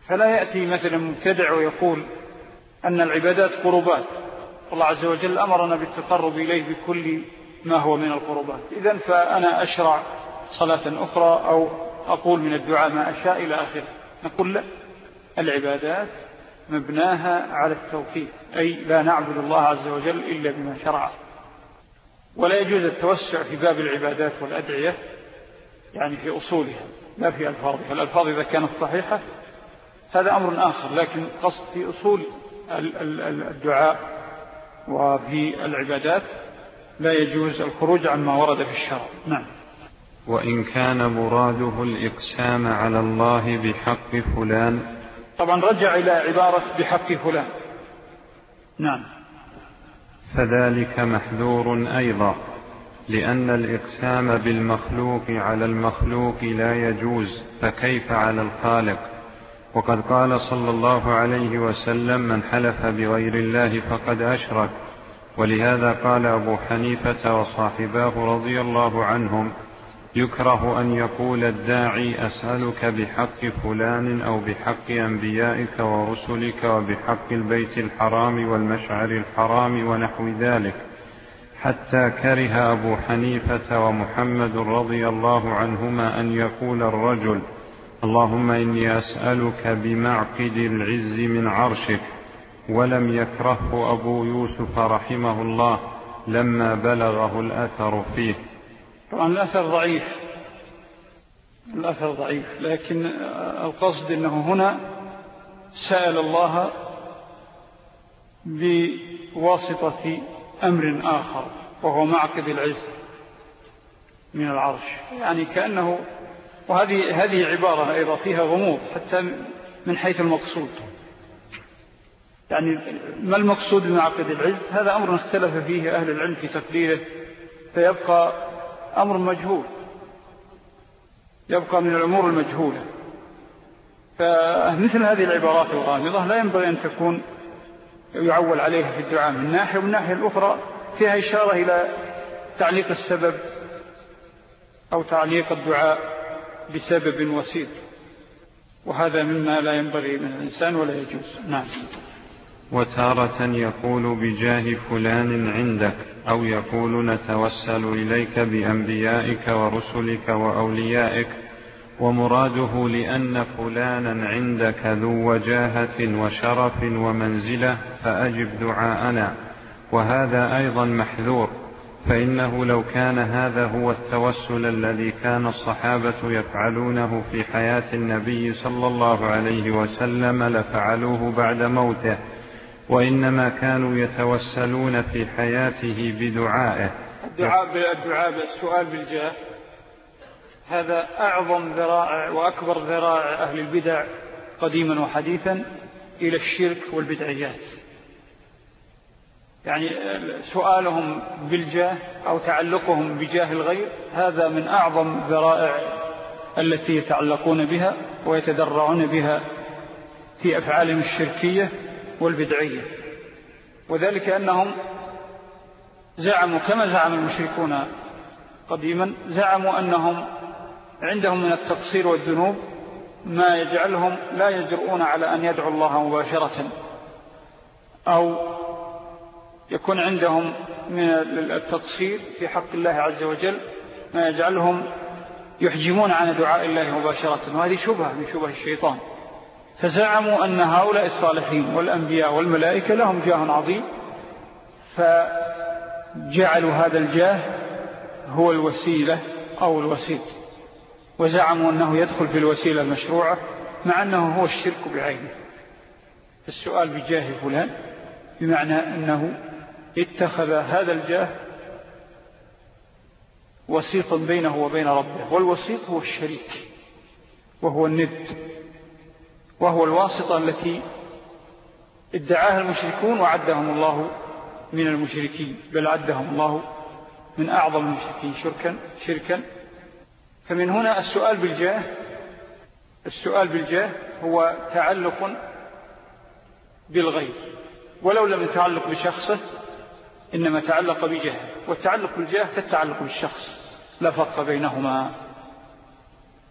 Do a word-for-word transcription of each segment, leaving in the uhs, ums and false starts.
فلا يأتي مثلا مبتدع ويقول أن العبادات قربات، الله عز وجل أمرنا بالتقرب إليه بكل ما هو من القربات، إذن فأنا أشرع صلاة أخرى أو أقول من الدعاء ما أشاء إلى آخره. نقول لا، العبادات مبناها على التوقيف، أي لا نعبد الله عز وجل إلا بما شرع، ولا يجوز التوسع في باب العبادات والأدعية يعني في أصولها لا في ألفاظها. الألفاظ إذا كانت صحيحة هذا أمر آخر، لكن قصد في أصول الدعاء وفي العبادات لا يجوز الخروج عما ورد في الشرع. نعم. وإن كان مراده الإقسام على الله بحق فلان، طبعا رجع إلى عبارة بحق فلان. نعم. فذلك محذور أيضا، لأن الإقسام بالمخلوق على المخلوق لا يجوز، فكيف على الخالق؟ وقد قال صلى الله عليه وسلم: من حلف بغير الله فقد أشرك. ولهذا قال أبو حنيفة وصاحباه رضي الله عنهم: يكره أن يقول الداعي: أسألك بحق فلان أو بحق أنبيائك ورسلك وبحق البيت الحرام والمشعر الحرام ونحو ذلك، حتى كره أبو حنيفة ومحمد رضي الله عنهما أن يقول الرجل: اللهم إني أسألك بمعقد العز من عرشك. ولم يكرهه أبو يوسف رحمه الله لما بلغه الأثر فيه. طبعا الأثر ضعيف، الأثر ضعيف، لكن القصد أنه هنا سأل الله بواسطة أمر آخر وهو معقد العز من العرش، يعني كأنه، وهذه هذه عبارة أيضا فيها غموض حتى من حيث المقصود، يعني ما المقصود بمعقد العز؟ هذا أمر اختلف فيه أهل العلم في تقديره، فيبقى أمر مجهول، يبقى من الأمور المجهولة. فمثل هذه العبارات الغامضة لا ينبغي أن تكون يعول عليها في الدعاء من ناحية، ومن ناحية الأخرى فيها إشارة إلى تعليق السبب أو تعليق الدعاء بسبب وسيط، وهذا مما لا ينبغي من الإنسان ولا يجوز. نعم. وتارة يقول بجاه فلان عندك، أو يقول نتوسل إليك بأنبيائك ورسلك وأوليائك، ومراده لأن فلانا عندك ذو وجاهة وشرف ومنزلة فأجب دعاءنا، وهذا أيضا محذور، فإنه لو كان هذا هو التوسل الذي كان الصحابة يفعلونه في حياة النبي صلى الله عليه وسلم لفعلوه بعد موته، وإنما كانوا يتوسلون في حياته بدعائه. الدعاء بالدعاء بالسؤال بالجاه هذا أعظم ذرائع وأكبر ذرائع أهل البدع قديما وحديثا إلى الشرك والبدعيات، يعني سؤالهم بالجاه أو تعلقهم بجاه الغير هذا من أعظم ذرائع التي يتعلقون بها ويتدرعون بها في أفعالهم الشركية والبدعية، وذلك أنهم زعموا كما زعم المشركون قديما، زعموا أنهم عندهم من التقصير والذنوب ما يجعلهم لا يجرؤون على أن يدعوا الله مباشرة، أو يكون عندهم من التقصير في حق الله عز وجل ما يجعلهم يحجمون عن دعاء الله مباشرة، وهذه شبهة من شبه الشيطان. فزعموا أن هؤلاء الصالحين والأنبياء والملائكة لهم جاه عظيم، فجعلوا هذا الجاه هو الوسيلة أو الوسيط، وزعموا أنه يدخل في الوسيلة المشروعة مع أنه هو الشرك بعينه. السؤال بجاه فلان بمعنى أنه اتخذ هذا الجاه وسيطا بينه وبين ربه، والوسيط هو الشريك وهو الند، وهو الواسطة التي ادعاها المشركون وعدهم الله من المشركين، بل عدهم الله من أعظم المشركين شركا شركا. فمن هنا السؤال بالجاه، السؤال بالجاه هو تعلق بالغير، ولو لم يتعلق بشخصه إنما تعلق بجاه، والتعلق بالجاه كالتعلق بالشخص لا فرق بينهما.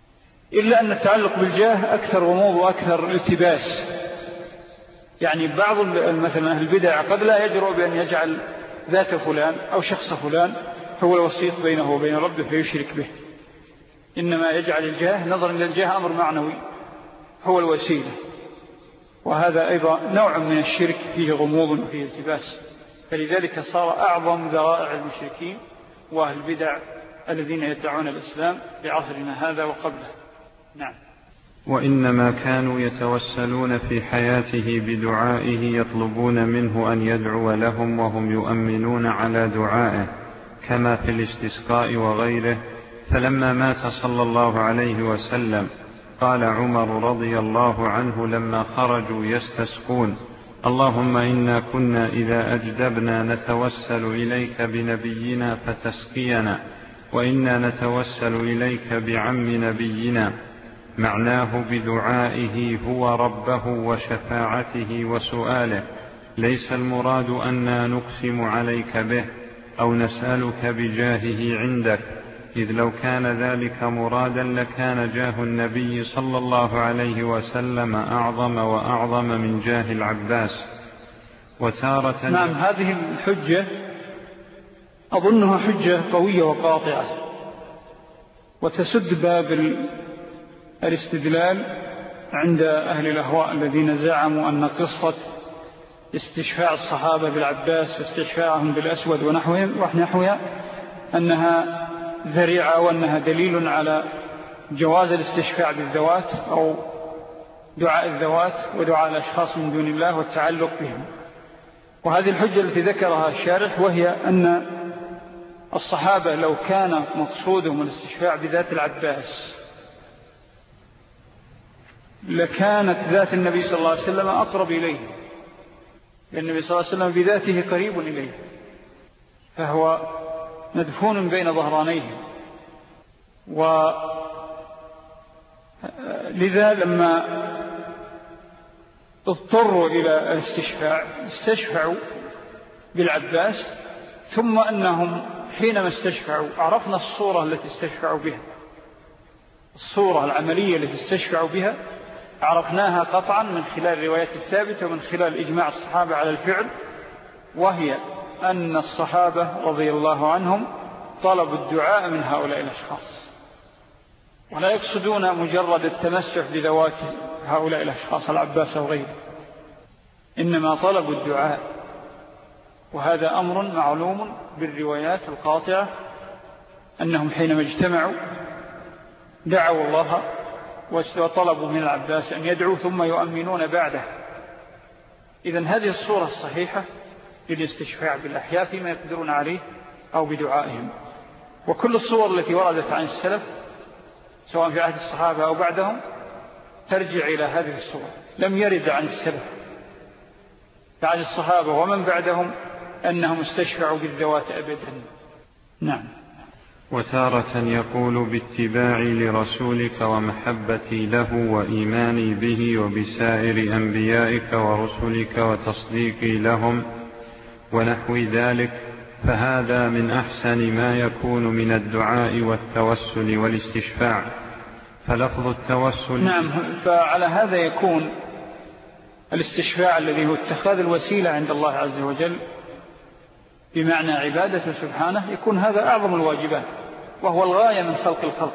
إلا أن التعلق بالجاه أكثر غموض وأكثر التباس. يعني بعض مثلا أهل البدع قد لا يجرؤ بأن يجعل ذات فلان أو شخص فلان هو الوسيط بينه وبين ربه فيشرك به، إنما يجعل الجاه نظرا إلى الجاه أمر معنوي هو الوسيلة، وهذا أيضا نوع من الشرك فيه غموض وفيه التباس. فلذلك صار أعظم ذرائع المشركين وأهل البدع الذين يدعون الإسلام في عصرنا هذا وقبله. نعم. وإنما كانوا يتوسلون في حياته بدعائه يطلبون منه أن يدعو لهم وهم يؤمنون على دعائه كما في الاستسقاء وغيره. فلما مات صلى الله عليه وسلم قال عمر رضي الله عنه لما خرجوا يستسقون: اللهم إنا كنا إذا أجدبنا نتوسل إليك بنبينا فتسقينا، وإنا نتوسل إليك بعم نبينا، معناه بدعائه هو ربه وشفاعته وسؤاله، ليس المراد أننا نقسم عليك به أو نسألك بجاهه عندك، إذ لو كان ذلك مرادا لكان جاه النبي صلى الله عليه وسلم أعظم وأعظم من جاه العباس. وتارة نعم، هذه الحجة أظنها حجة قوية وقاطعة، وتسد باب الاستدلال عند أهل الأهواء الذين زعموا أن قصة استشفاع الصحابة بالعباس واستشفاعهم بالأسود ونحوها أنها ذريعة وأنها دليل على جواز الاستشفاع بالذوات أو دعاء الذوات ودعاء الأشخاص من دون الله والتعلق بهم. وهذه الحجة التي ذكرها الشارح، وهي أن الصحابة لو كان مقصودهم الاستشفاع بذات العباس لكانت ذات النبي صلى الله عليه وسلم أقرب إليه، لأن النبي صلى الله عليه وسلم بذاته قريب إليه، فهو مدفون بين ظهرانيه. ولذا لما اضطروا إلى الاستشفاع استشفعوا بالعباس، ثم أنهم حينما استشفعوا عرفنا الصورة التي استشفعوا بها، الصورة العملية التي استشفعوا بها عرفناها قطعا من خلال الروايات الثابتة ومن خلال إجماع الصحابة على الفعل، وهي أن الصحابة رضي الله عنهم طلبوا الدعاء من هؤلاء الأشخاص، ولا يقصدون مجرد التمسح بذوات هؤلاء الأشخاص العباس وغيره، إنما طلبوا الدعاء. وهذا أمر معلوم بالروايات القاطعة أنهم حينما اجتمعوا دعوا الله وطلبوا من العباس أن يدعوا ثم يؤمنون بعده. إذن هذه الصورة الصحيحة للاستشفاع بالأحياء فيما يقدرون عليه أو بدعائهم. وكل الصور التي وردت عن السلف سواء في عهد الصحابة أو بعدهم ترجع إلى هذه الصورة، لم يرد عن السلف عن الصحابة ومن بعدهم أنهم استشفعوا بالذوات أبدا. نعم. وتارة يقول باتباعي لرسولك ومحبتي له وإيماني به وبسائر أنبيائك ورسلك وتصديقي لهم ونحو ذلك، فهذا من أحسن ما يكون من الدعاء والتوسل والاستشفاع. فلفظ التوسل نعم، فعلى هذا يكون الاستشفاع الذي هو اتخاذ الوسيلة عند الله عز وجل بمعنى عبادته سبحانه، يكون هذا أعظم الواجبات وهو الغاية من خلق الخلق.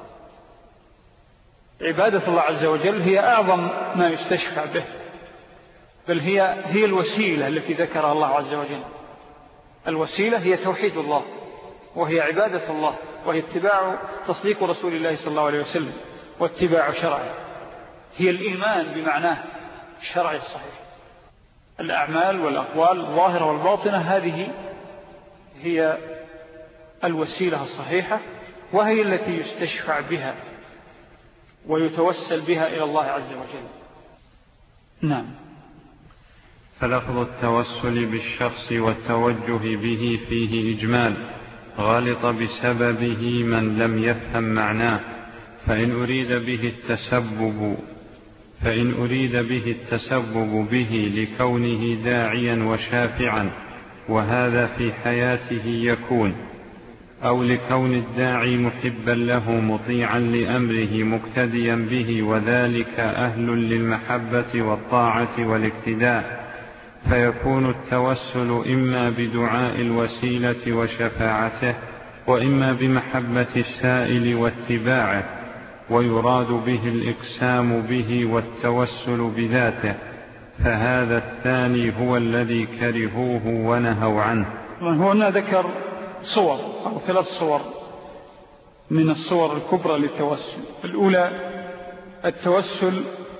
عبادة الله عز وجل هي أعظم ما يستشفع به، بل هي هي الوسيلة التي ذكرها الله عز وجل. الوسيلة هي توحيد الله وهي عبادة الله وهي اتباع تصديق رسول الله صلى الله عليه وسلم واتباع شرعه، هي الإيمان بمعناه الشرعي الصحيح. الأعمال والأقوال الظاهرة والباطنة هذه هي الوسيلة الصحيحة، وهي التي يستشفع بها ويتوسل بها إلى الله عز وجل. نعم. فلفظ التوسل بالشخص والتوجه به فيه إجمال غلط بسببه من لم يفهم معناه، فإن أريد به التسبب فإن أريد به التسبب به لكونه داعيا وشافعا، وهذا في حياته يكون، أو لكون الداعي محبا له مطيعا لأمره مقتديا به، وذلك أهل للمحبة والطاعة والاقتداء، فيكون التوسل إما بدعاء الوسيلة وشفاعته، وإما بمحبة السائل واتباعه، ويراد به الإقسام به والتوسل بذاته، فهذا الثاني هو الذي كرهوه ونهوا عنه. هنا ذكر صور أو ثلاث صور من الصور الكبرى للتوسل. الأولى التوسل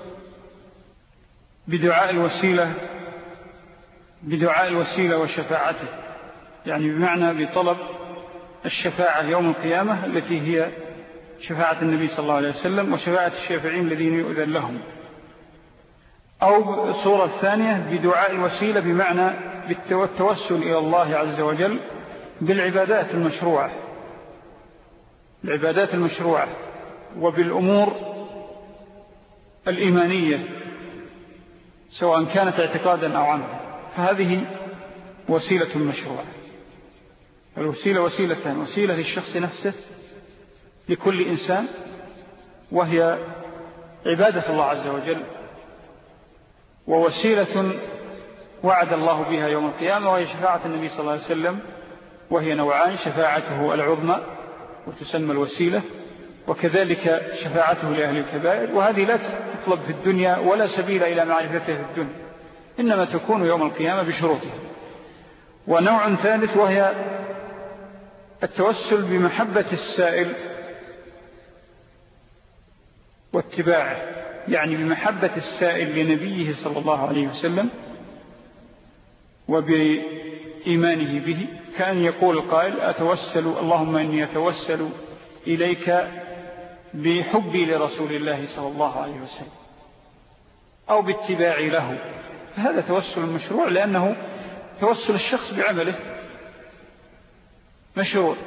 بدعاء الوسيلة بدعاء الوسيلة وشفاعته، يعني بمعنى بطلب الشفاعة يوم القيامة التي هي شفاعة النبي صلى الله عليه وسلم وشفاعة الشافعين الذين يؤذن لهم. أو الصورة الثانية بدعاء الوسيلة بمعنى بالتوسل إلى الله عز وجل بالعبادات المشروعة العبادات المشروعة وبالأمور الإيمانية سواء كانت اعتقادا أو عملا، فهذه وسيلة مشروعة. الوسيلة وسيلتان: وسيلة للشخص نفسه لكل إنسان وهي عبادة الله عز وجل، ووسيلة وعد الله بها يوم القيامة وهي شفاعة النبي صلى الله عليه وسلم، وهي نوعان: شفاعته العظمى وتسمى الوسيلة، وكذلك شفاعته لأهل الكبائر، وهذه لا تطلب في الدنيا ولا سبيل إلى معرفتها في الدنيا، إنما تكون يوم القيامة بشروطها. ونوع ثالث وهي التوسل بمحبة السائل واتباعه، يعني بمحبة السائل لنبيه صلى الله عليه وسلم وبإيمانه به، كان يقول القائل: أتوسل اللهم إني أتوسل إليك بحبي لرسول الله صلى الله عليه وسلم، أو باتباعي له. فهذا توسل مشروع لأنه توسل الشخص بعمله مشروع،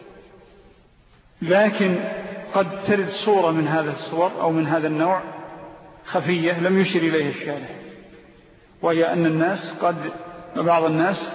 لكن قد ترد صورة من هذا الصور أو من هذا النوع خفية لم يشر إليها الشارع، وهي أن الناس قد بعض الناس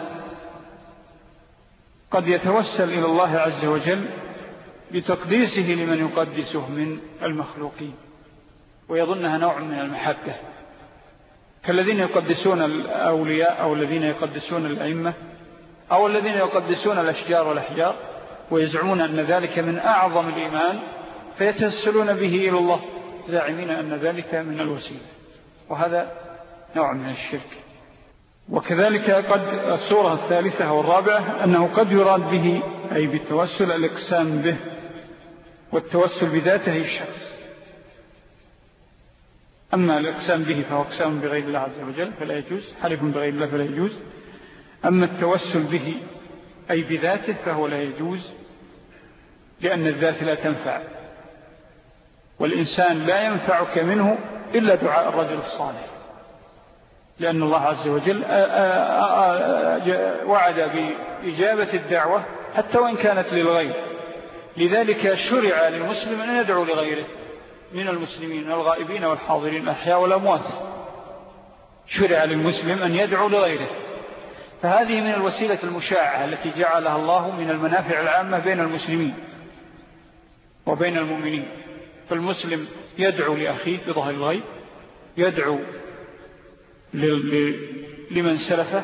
قد يتوسل إلى الله عز وجل بتقديسه لمن يقدسه من المخلوقين ويظنها نوع من المحبة، كالذين يقدسون الأولياء أو الذين يقدسون الأئمة أو الذين يقدسون الأشجار والأحجار، ويزعمون أن ذلك من أعظم الإيمان فيتوسلون به إلى الله زاعمين أن ذلك من الوسيلة، وهذا نوع من الشرك. وكذلك قد الصورة الثالثة والرابعة أنه قد يراد به أي بالتوسل الإقسام به والتوسل بذاته الشخص. أما الإقسام به فهو إقسام بغير الله عز وجل فلا يجوز، حلف بغير الله فلا يجوز. أما التوسل به أي بذاته فهو لا يجوز، لأن الذات لا تنفع، والإنسان لا ينفعك منه إلا دعاء الرجل الصالح، لأن الله عز وجل وعد بإجابة الدعوة حتى وإن كانت للغير. لذلك شرع للمسلم أن يدعو لغيره من المسلمين الغائبين والحاضرين الأحياء والأموات، شرع للمسلم أن يدعو لغيره، فهذه من الوسيلة المشاعة التي جعلها الله من المنافع العامة بين المسلمين وبين المؤمنين. فالمسلم يدعو لأخيه بظهر الغيب، يدعو لمن سلفه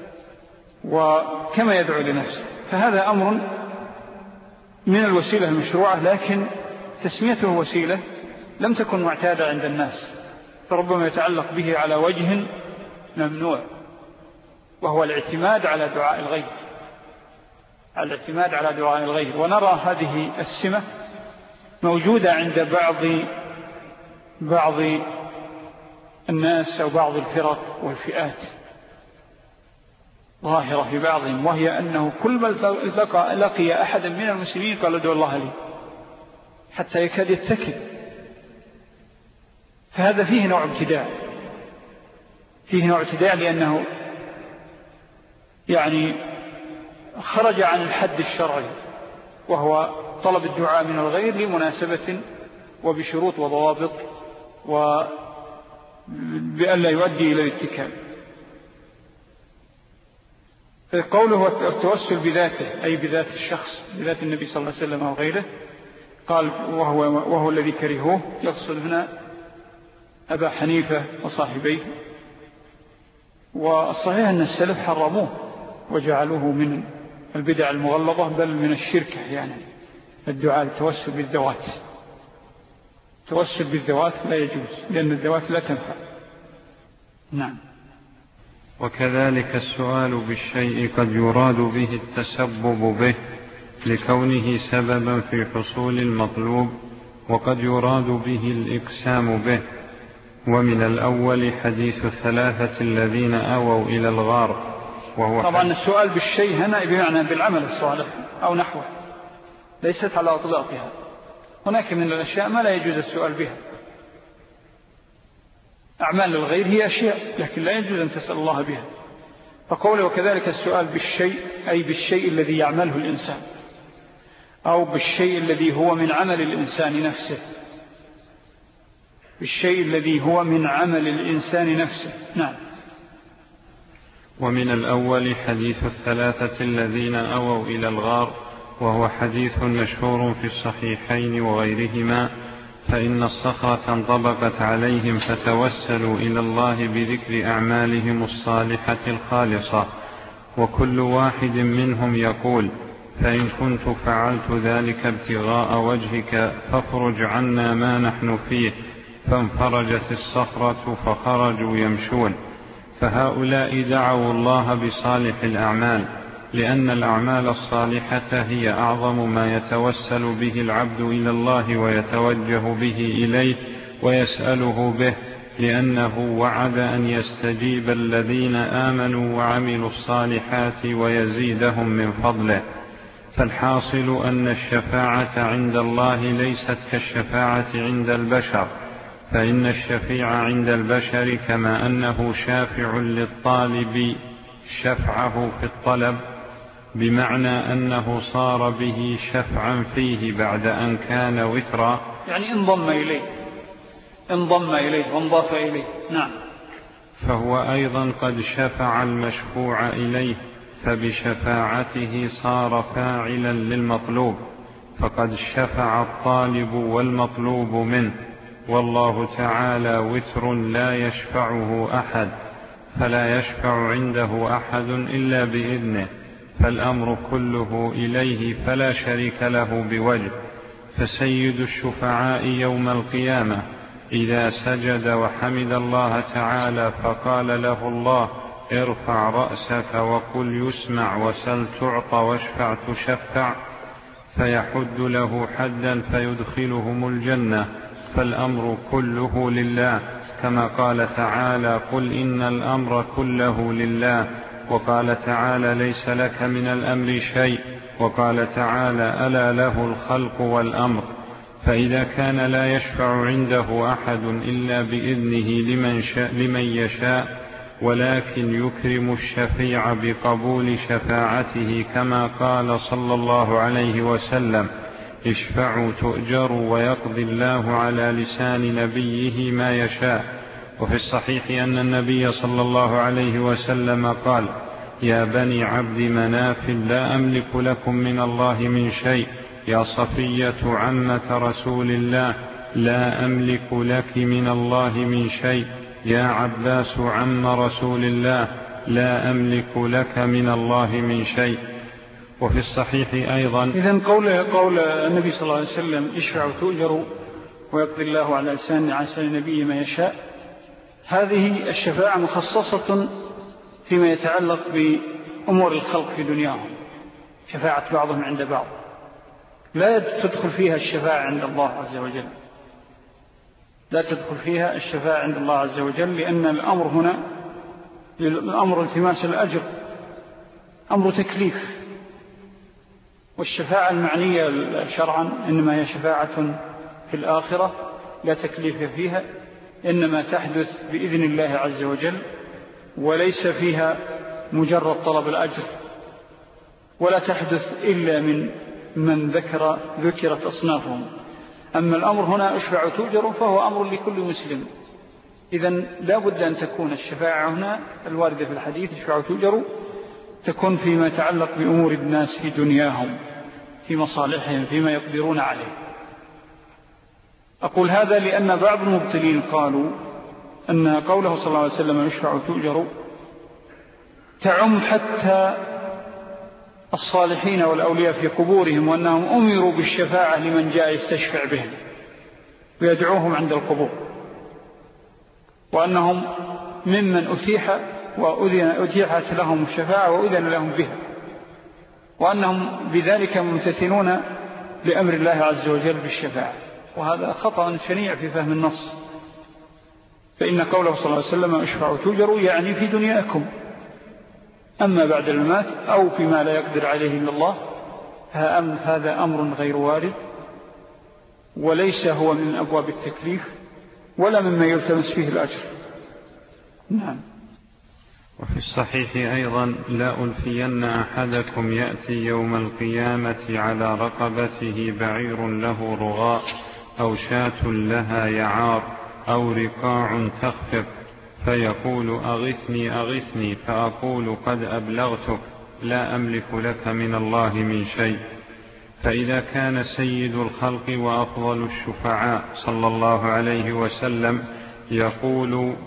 وكما يدعو لنفسه، فهذا أمر من الوسيلة المشروعة، لكن تسميته وسيلة لم تكن معتادة عند الناس، فربما يتعلق به على وجه ممنوع، وهو الاعتماد على دعاء الغير على الاعتماد على دعاء الغير. ونرى هذه السمة موجودة عند بعض بعض الناس أو بعض الفرق والفئات، ظاهرة في بعضهم، وهي أنه كل من لقى, لقي أحدا من المسلمين قال ادعو الله لي، حتى يكاد يتكل. فهذا فيه نوع ابتداع فيه نوع ابتداع لأنه يعني خرج عن الحد الشرعي، وهو طلب الدعاء من الغير لمناسبة وبشروط وضوابط وبأن لا يؤدي إلى الاتكال. قوله التوسل بذاته أي بذات الشخص، بذات النبي صلى الله عليه وسلم أو غيره، قال وهو, وهو الذي كرهوه، يقصد هنا أبا حنيفة وصاحبيه. والصحيح أن السلف حرموه وجعلوه من البدع المغلظة بل من الشركة، يعني الدعاء التوسل بالذوات. التوسل بالذوات لا يجوز لأن الذوات لا تنفع. نعم. وكذلك السؤال بالشيء قد يراد به التسبب به لكونه سببا في حصول المطلوب، وقد يراد به الإقسام به. ومن الأول حديث الثلاثة الذين آووا إلى الغار، وهو طبعا السؤال بالشيء هنا بمعنى بالعمل الصالح أو نحوه، ليست على أطلاقها. هناك من الأشياء ما لا يجوز السؤال بها، أعمال الغير هي أشياء لكن لا يجوز أن تسأل الله بها. فقوله وكذلك السؤال بالشيء أي بالشيء الذي يعمله الإنسان، أو بالشيء الذي هو من عمل الإنسان نفسه، بالشيء الذي هو من عمل الإنسان نفسه. نعم. ومن الأول حديث الثلاثة الذين أووا إلى الغار، وهو حديث مشهور في الصحيحين وغيرهما، فإن الصخرة انطبقت عليهم فتوسلوا إلى الله بذكر أعمالهم الصالحة الخالصة، وكل واحد منهم يقول: فإن كنت فعلت ذلك ابتغاء وجهك فافرج عنا ما نحن فيه، فانفرجت الصخرة فخرجوا يمشون. فهؤلاء دعوا الله بصالح الأعمال، لأن الأعمال الصالحة هي أعظم ما يتوسل به العبد إلى الله ويتوجه به إليه ويسأله به، لأنه وعد أن يستجيب الذين آمنوا وعملوا الصالحات ويزيدهم من فضله. فالحاصل أن الشفاعة عند الله ليست كالشفاعة عند البشر، فإن الشفيع عند البشر كما أنه شافع للطالب شفعه في الطلب، بمعنى أنه صار به شفعا فيه بعد أن كان وترا، يعني انضم إليه انضم إليه وانضاف إليه. نعم. فهو أيضا قد شفع المشفوع إليه، فبشفاعته صار فاعلا للمطلوب، فقد شفع الطالب والمطلوب منه. والله تعالى وتر لا يشفعه أحد، فلا يشفع عنده أحد إلا بإذنه، فالأمر كله إليه فلا شريك له بوجه. فسيد الشفعاء يوم القيامة إذا سجد وحمد الله تعالى فقال له الله: ارفع رأسك وقل يسمع وسل تعطى واشفع تشفع، فيحد له حدا فيدخلهم الجنة، فالأمر كله لله، كما قال تعالى: قل إن الأمر كله لله. وقال تعالى: ليس لك من الأمر شيء. وقال تعالى: ألا له الخلق والأمر. فإذا كان لا يشفع عنده أحد إلا بإذنه لمن, شاء لمن يشاء، ولكن يكرم الشفيع بقبول شفاعته، كما قال صلى الله عليه وسلم: اشفعوا تؤجروا ويقضي الله على لسان نبيه ما يشاء. وفي الصحيح أن النبي صلى الله عليه وسلم قال: يا بني عبد مناف لا أملك لكم من الله من شيء. يا صفية عمة رسول الله لا أملك لك من الله من شيء. يا عباس عم رسول الله لا أملك لك من الله من شيء. وفي الصحيح أيضا إذن قول, قول النبي صلى الله عليه وسلم: اشفعوا تؤجروا ويقضي الله على لسان نبيه ما يشاء، هذه الشفاعة مخصصة فيما يتعلق بأمور الخلق في دنياهم، شفاعة بعضهم عند بعض، لا تدخل فيها الشفاعة عند الله عز وجل، لا تدخل فيها الشفاعة عند الله عز وجل، لأن الأمر هنا الأمر التماس الأجر، أمر تكليف. والشفاعة المعنية شرعا إنما هي شفاعة في الآخرة لا تكليف فيها، إنما تحدث بإذن الله عز وجل، وليس فيها مجرد طلب الأجر، ولا تحدث إلا من من ذكر ذكرت أصنافهم. أما الأمر هنا اشفعوا تؤجروا فهو أمر لكل مسلم. إذن لا بد أن تكون الشفاعة هنا الواردة في الحديث اشفعوا تؤجروا تكون فيما يتعلق بأمور الناس في دنياهم، في مصالحهم، فيما يقدرون عليه. أقول هذا لأن بعض المبتلين قالوا أن قوله صلى الله عليه وسلم يشفع تؤجر تعم حتى الصالحين والأولياء في قبورهم، وأنهم أمروا بالشفاعة لمن جاء يستشفع بهم ويدعوهم عند القبور، وأنهم ممن أتيح وأذن أتيحت لهم الشفاعة وأذن لهم بها، وأنهم بذلك ممتثلون لأمر الله عز وجل بالشفاعة. وهذا خطأ شنيع في فهم النص، فإن قوله صلى الله عليه وسلم اشفعوا تؤجروا يعني في دنياكم، أما بعد الممات أو فيما لا يقدر عليه إلا الله هذا أمر غير وارد، وليس هو من أبواب التكليف ولا مما يلتمس فيه الأجر. نعم. وفي الصحيح أيضا: لا ألفين أحدكم يأتي يوم القيامة على رقبته بعير له رغاء أو شاة لها يعار أو رقاع تخفق، فيقول أغثني أغثني، فأقول قد أبلغتك، لا أملك لك من الله من شيء. فإذا كان سيد الخلق وأفضل الشفعاء صلى الله عليه وسلم يقول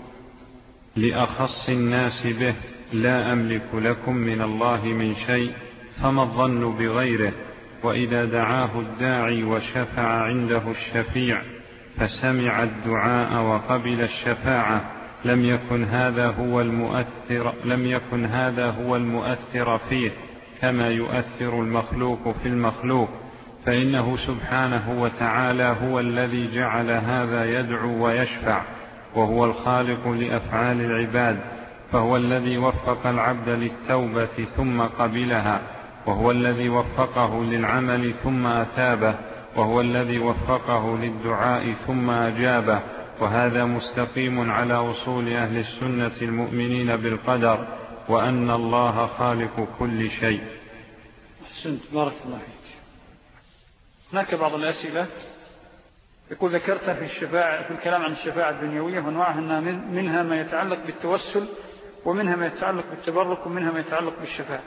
لأخص الناس به لا أملك لكم من الله من شيء، فما الظن بغيره؟ وإذا دعاه الداعي وشفع عنده الشفيع فسمع الدعاء وقبل الشفاعة لم يكن هذا هو المؤثر لم يكن هذا هو المؤثر فيه كما يؤثر المخلوق في المخلوق، فإنه سبحانه وتعالى هو الذي جعل هذا يدعو ويشفع، وهو الخالق لأفعال العباد، فهو الذي وفق العبد للتوبة ثم قبلها، وهو الذي وفقه للعمل ثم أثابه، وهو الذي وفقه للدعاء ثم أجابه. وهذا مستقيم على وصول أهل السنة المؤمنين بالقدر، وأن الله خالق كل شيء. أحسنت، بارك الله فيك. هناك بعض الأسئلة يقول ذكرت في الشفاعة في الكلام عن الشفاعة الدنيوية وأنواعها أنها منها ما يتعلق بالتوسل، ومنها ما يتعلق بالتبرك، ومنها ما يتعلق بالشفاعة.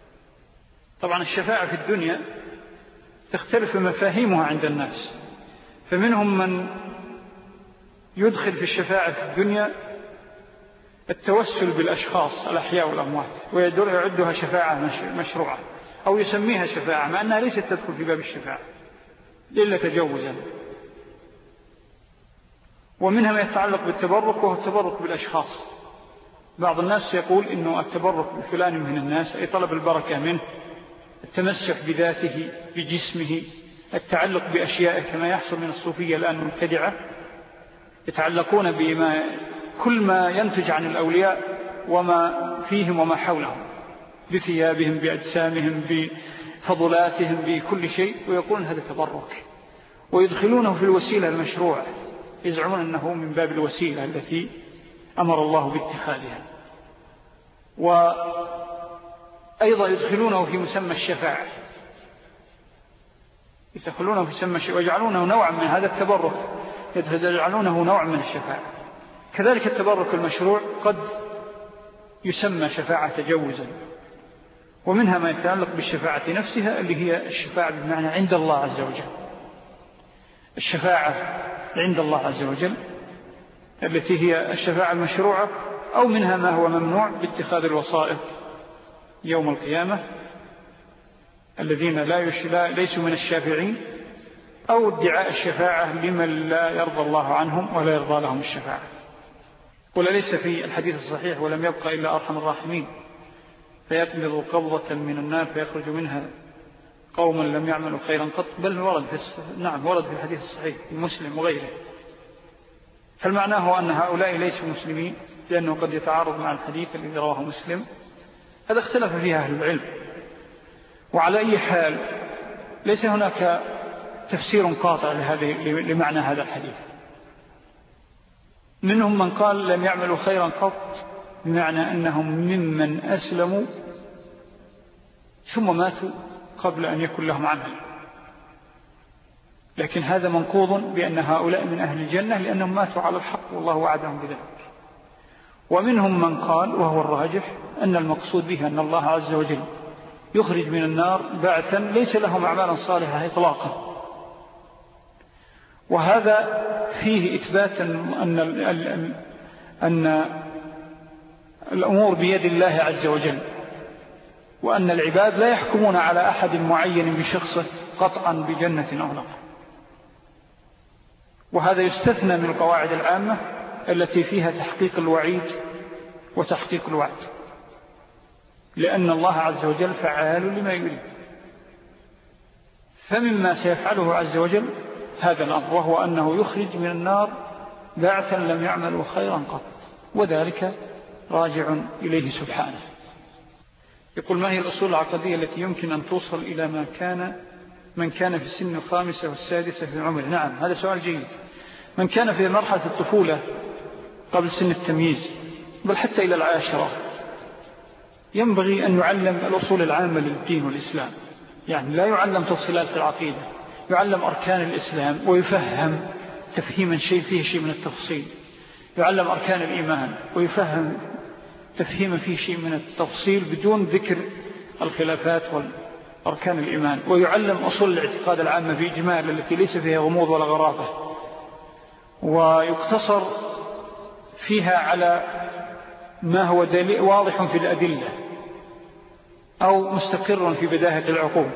طبعا الشفاعة في الدنيا تختلف مفاهيمها عند الناس، فمنهم من يدخل في الشفاعة في الدنيا التوسل بالأشخاص الأحياء والأموات ويعدها شفاعة مشروعة أو يسميها شفاعة، مع أنها ليست تدخل في باب الشفاعة إلا تجوزا. ومنها ما يتعلق بالتبرك، وهو التبرك بالأشخاص. بعض الناس يقول إنه التبرك بفلان من الناس أي طلب البركة منه، التمسك بذاته بجسمه، التعلق بأشياء كما يحصل من الصوفية الآن مبتدعة يتعلقون بما كل ما ينتج عن الأولياء وما فيهم وما حولهم، بثيابهم بأجسامهم بفضلاتهم بكل شيء، ويقولون هذا تبرك، ويدخلونه في الوسيلة المشروعة، يزعمون أنه من باب الوسيلة التي أمر الله باتخاذها. وأيضا يدخلونه في مسمى الشفاعة، يدخلونه في مسمى الشفاعة ويجعلونه نوعا من هذا التبرك، يجعلونه نوعا من الشفاعة. كذلك التبرك المشروع قد يسمى شفاعة تجوزا. ومنها ما يتعلق بالشفاعة نفسها اللي هي الشفاعة بمعنى عند الله عز وجل، الشفاعة عند الله عز وجل التي هي الشفاعة المشروعة، أو منها ما هو ممنوع باتخاذ الوسائط يوم القيامة الذين لا ليسوا من الشافعين، أو ادعاء الشفاعة لمن لا يرضى الله عنهم ولا يرضى لهم الشفاعة. وليس في الحديث الصحيح ولم يبقى إلا أرحم الراحمين فيقبض قبضة من النار فيخرج منها قوما لم يعملوا خيرا قط، بل ورد في نعم ورد في الحديث الصحيح في مسلم وغيره. فالمعنى هو أن هؤلاء ليسوا مسلمين لأنه قد يتعارض مع الحديث الذي رواه مسلم. هذا اختلف فيها أهل العلم. وعلى أي حال ليس هناك تفسير قاطع لمعنى هذا الحديث. منهم من قال لم يعملوا خيرا قط بمعنى أنهم ممن أسلموا ثم ماتوا قبل أن يكن لهم عمل، لكن هذا منقوض بأن هؤلاء من أهل الجنة لأنهم ماتوا على الحق والله وعدهم بذلك. ومنهم من قال وهو الراجح أن المقصود بها أن الله عز وجل يخرج من النار بعثا ليس لهم أعمالا صالحة إطلاقا، وهذا فيه إثبات أن, أن الأمور بيد الله عز وجل، وأن العباد لا يحكمون على أحد معين بشخصه قطعا بجنة أو نار. وهذا يستثنى من القواعد العامة التي فيها تحقيق الوعيد وتحقيق الوعد، لأن الله عز وجل فعال لما يريد. فمما سيفعله عز وجل هذا الأمر، وهو أنه يخرج من النار بعثا لم يعملوا خيرا قط، وذلك راجع إليه سبحانه. يقول: ما هي الأصول العقدية التي يمكن أن توصل إلى ما كان من كان في السن الخامسة والسادسة في عمره؟ نعم، هذا سؤال جيد. من كان في مرحلة الطفولة قبل سن التمييز بل حتى إلى العاشرة ينبغي أن يعلم الأصول العامة للدين والإسلام، يعني لا يعلم تفصيلات العقيدة، يعلم أركان الإسلام ويفهم تفهيما شيء فيه شيء من التفصيل، يعلم أركان الإيمان ويفهم تفهيما فيه شيء من التفصيل بدون ذكر الخلافات والأركان الإيمان، ويعلم أصول الاعتقاد العامة بإجمال التي ليس فيها غموض ولا غرابة، ويقتصر فيها على ما هو دليل واضح في الأدلة أو مستقر في بداهة العقول.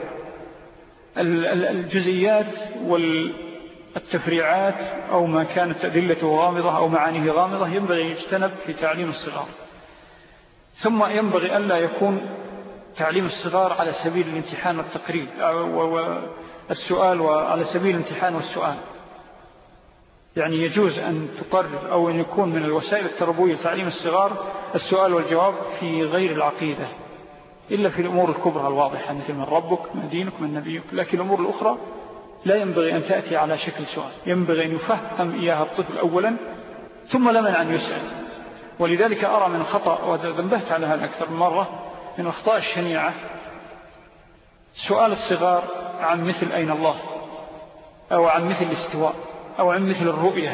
الجزئيات والتفريعات أو ما كانت أدلته غامضة أو معانيه غامضة ينبغي يجتنب في تعليم الصغار. ثم ينبغي ألا يكون تعليم الصغار على سبيل الامتحان والتقريب والسؤال، وعلى سبيل الامتحان والسؤال. يعني يجوز أن تقرر أو أن يكون من الوسائل التربوية تعليم الصغار السؤال والجواب في غير العقيدة، إلا في الأمور الكبرى الواضحة مثل من ربك من دينك من نبيك، لكن الأمور الأخرى لا ينبغي أن تأتي على شكل سؤال، ينبغي أن يفهم إياها الطفل أولا ثم لمن أن يسأل. ولذلك أرى من خطأ، وذنبهت على هذا أكثر من مرة، من أخطاء الشنيعة سؤال الصغار عن مثل أين الله، أو عن مثل الاستواء، أو عن مثل الرؤية.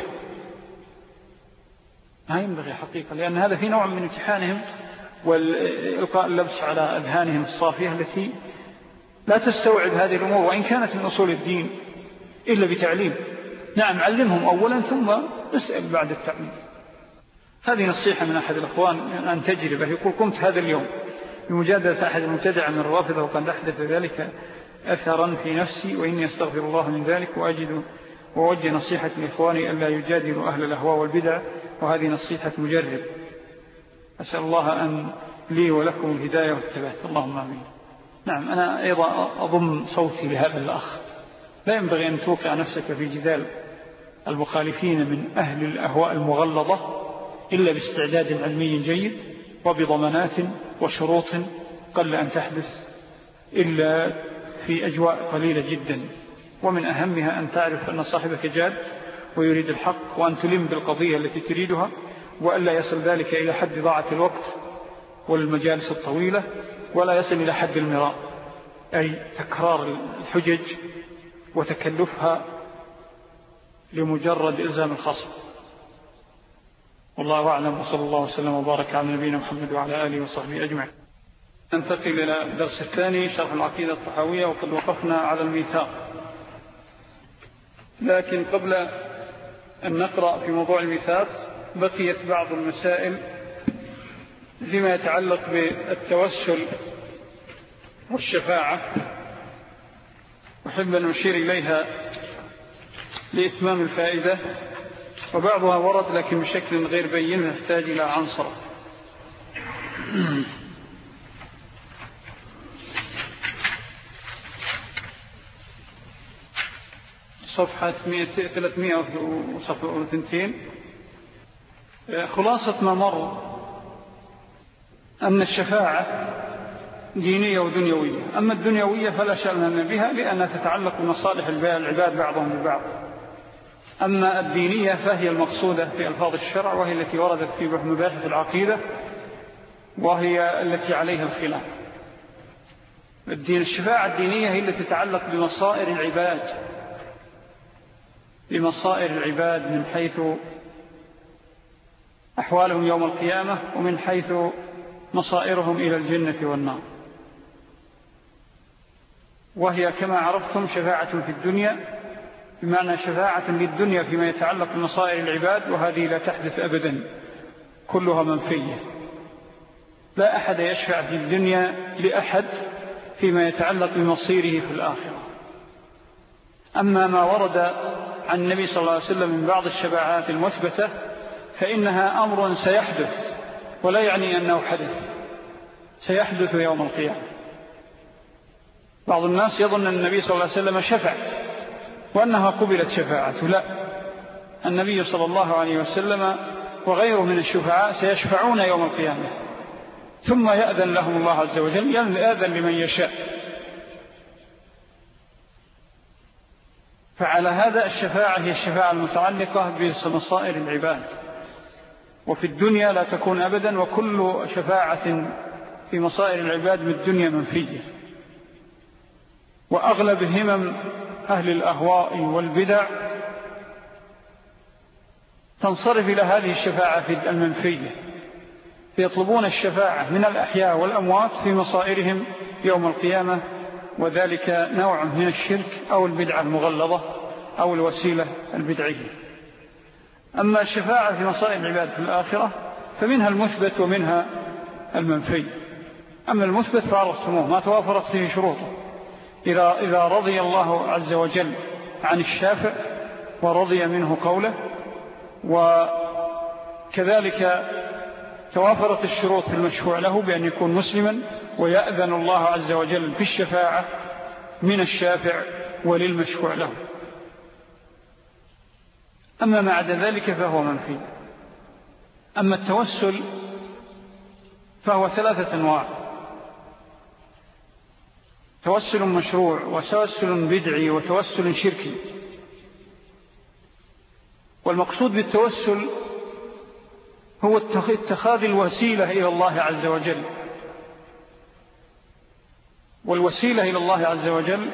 ما ينبغي حقيقة، لأن هذا في نوع من امتحانهم والإلقاء اللبس على أذهانهم الصافية التي لا تستوعب هذه الأمور، وإن كانت من أصول الدين إلا بتعليم. نعم، علمهم أولا ثم اسأل بعد التعليم. هذه نصيحة من أحد الأخوان عن تجربة، يقول: قمت هذا اليوم بمجادلة أحد المبتدع من الرافضة وقد أحدث ذلك أثرا في نفسي، وإني أستغفر الله من ذلك، وأجد ووجه نصيحة لإخواني ألا يجادلوا أهل الأهواء والبدع، وهذه نصيحة مجرب. أسأل الله أن لي ولكم الهداية والثبات، اللهم آمين. نعم، أنا أيضا أضم صوتي لهذا الأخ، لا ينبغي أن توقع نفسك في جدال المخالفين من أهل الأهواء المغلظة إلا باستعداد علمي جيد وبضمانات وشروط قل أن تحدث إلا في أجواء قليلة جدا، ومن أهمها أن تعرف أن صاحبك جاد ويريد الحق، وأن تلم بالقضية التي تريدها، وألا يصل ذلك إلى حد ضاعة الوقت والمجالس الطويلة، ولا يصل إلى حد المراء، أي تكرار الحجج وتكلفها لمجرد إلزام الخصم. والله أعلم، وصلى الله وسلم وبارك على نبينا محمد وعلى آله وصحبه أجمعين. ننتقل إلى الدرس الثاني، شرح العقيدة الطحاوية، وقد وقفنا على الميثاق. لكن قبل أن نقرأ في موضوع الميثاق بقيت بعض المسائل فيما يتعلق بالتوسل والشفاعة، أحب أن أشير إليها لإتمام الفائدة، وبعضها ورد لكن بشكل غير بين يحتاج إلى عنصرة. صفحة ثلاثمائة واثنين. خلاصة ما مر أن الشفاعة دينية ودنيوية. أما الدنيوية فلا شأن بها لأنها تتعلق بمصالح العباد بعضهم ببعض. أما الدينية فهي المقصودة في ألفاظ الشرع، وهي التي وردت في مباحث العقيدة، وهي التي عليها الخلاف. الدين الشفاعة الدينية هي التي تتعلق بمصائر العباد بمصائر العباد من حيث أحوالهم يوم القيامة ومن حيث مصائرهم إلى الجنة والنار. وهي كما عرفتم شفاعة في الدنيا، بمعنى شفاعة للدنيا فيما يتعلق بمصائر العباد، وهذه لا تحدث أبدا، كلها منفية. لا أحد يشفع في الدنيا لأحد فيما يتعلق بمصيره في الآخرة. أما ما ورد عن النبي صلى الله عليه وسلم من بعض الشفاعات المثبتة فإنها أمر سيحدث، ولا يعني أنه حدث، سيحدث يوم القيامة. بعض الناس يظن أن النبي صلى الله عليه وسلم شفع وأنها قبلت شفاعته، لا، النبي صلى الله عليه وسلم وغيره من الشفعاء سيشفعون يوم القيامة، ثم يأذن لهم الله عز وجل، يأذن لمن يشاء. فعلى هذا الشفاعة هي الشفاعة المتعلقة بمصائر العباد، وفي الدنيا لا تكون أبدا، وكل شفاعة في مصائر العباد من الدنيا منفية. وأغلب همم أهل الأهواء والبدع تنصرف إلى هذه الشفاعة المنفية، فيطلبون الشفاعة من الأحياء والأموات في مصائرهم يوم القيامة، وذلك نوع من الشرك أو البدعة المغلظة أو الوسيلة البدعية. أما الشفاعة في مصائر العباد في الآخرة فمنها المثبت ومنها المنفي. أما المثبت فعرفتموه ما توافرت فيه شروطه، إذا, إذا رضي الله عز وجل عن الشافع ورضي منه قوله، وكذلك توافرت الشروط في المشفوع له بأن يكون مسلما ويأذن الله عز وجل في الشفاعة من الشافع وللمشفوع له. أما ما عدا ذلك فهو منفي. أما التوسل فهو ثلاثة أنواع: توسل مشروع، وتوسل بدعي، وتوسل شركي. والمقصود بالتوسل هو اتخاذ الوسيلة إلى الله عز وجل، والوسيلة إلى الله عز وجل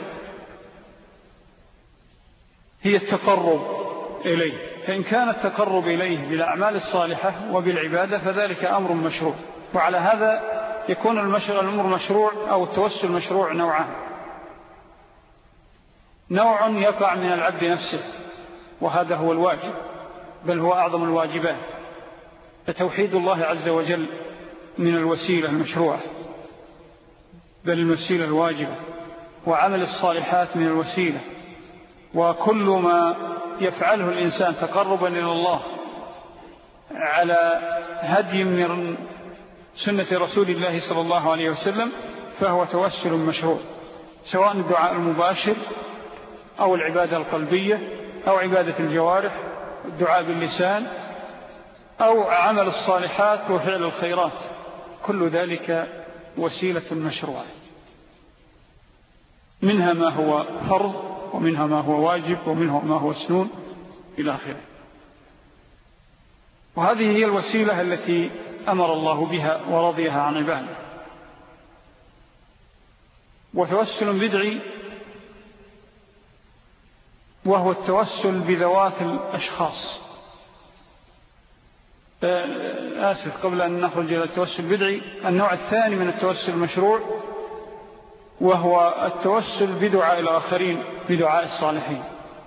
هي التقرب إليه، فإن كان التقرب إليه بالأعمال الصالحة وبالعبادة فذلك أمر مشروع. وعلى هذا يكون الأمر مشروع أو التوسل مشروع نوعان: نوع يقع من العبد نفسه، وهذا هو الواجب، بل هو أعظم الواجبات، فتوحيد الله عز وجل من الوسيلة المشروعة بل الوسيلة الواجبة، وعمل الصالحات من الوسيلة، وكل ما يفعله الإنسان تقربا إلى الله على هدي من سنة رسول الله صلى الله عليه وسلم فهو توسل مشروع، سواء الدعاء المباشر أو العبادة القلبية أو عبادة الجوارح، الدعاء باللسان، أو عمل الصالحات وفعل الخيرات، كل ذلك وسيلة مشروعة، منها ما هو فرض ومنها ما هو واجب ومنها ما هو سنون إلى آخره. وهذه هي الوسيلة التي أمر الله بها ورضيها عن عباده. وتوسل بدعي وهو التوسل بذوات الأشخاص. آسف، قبل أن نخرج إلى التوسل البدعي، النوع الثاني من التوسل المشروع وهو التوسل بدعاء الآخرين بدعاء الصالحين،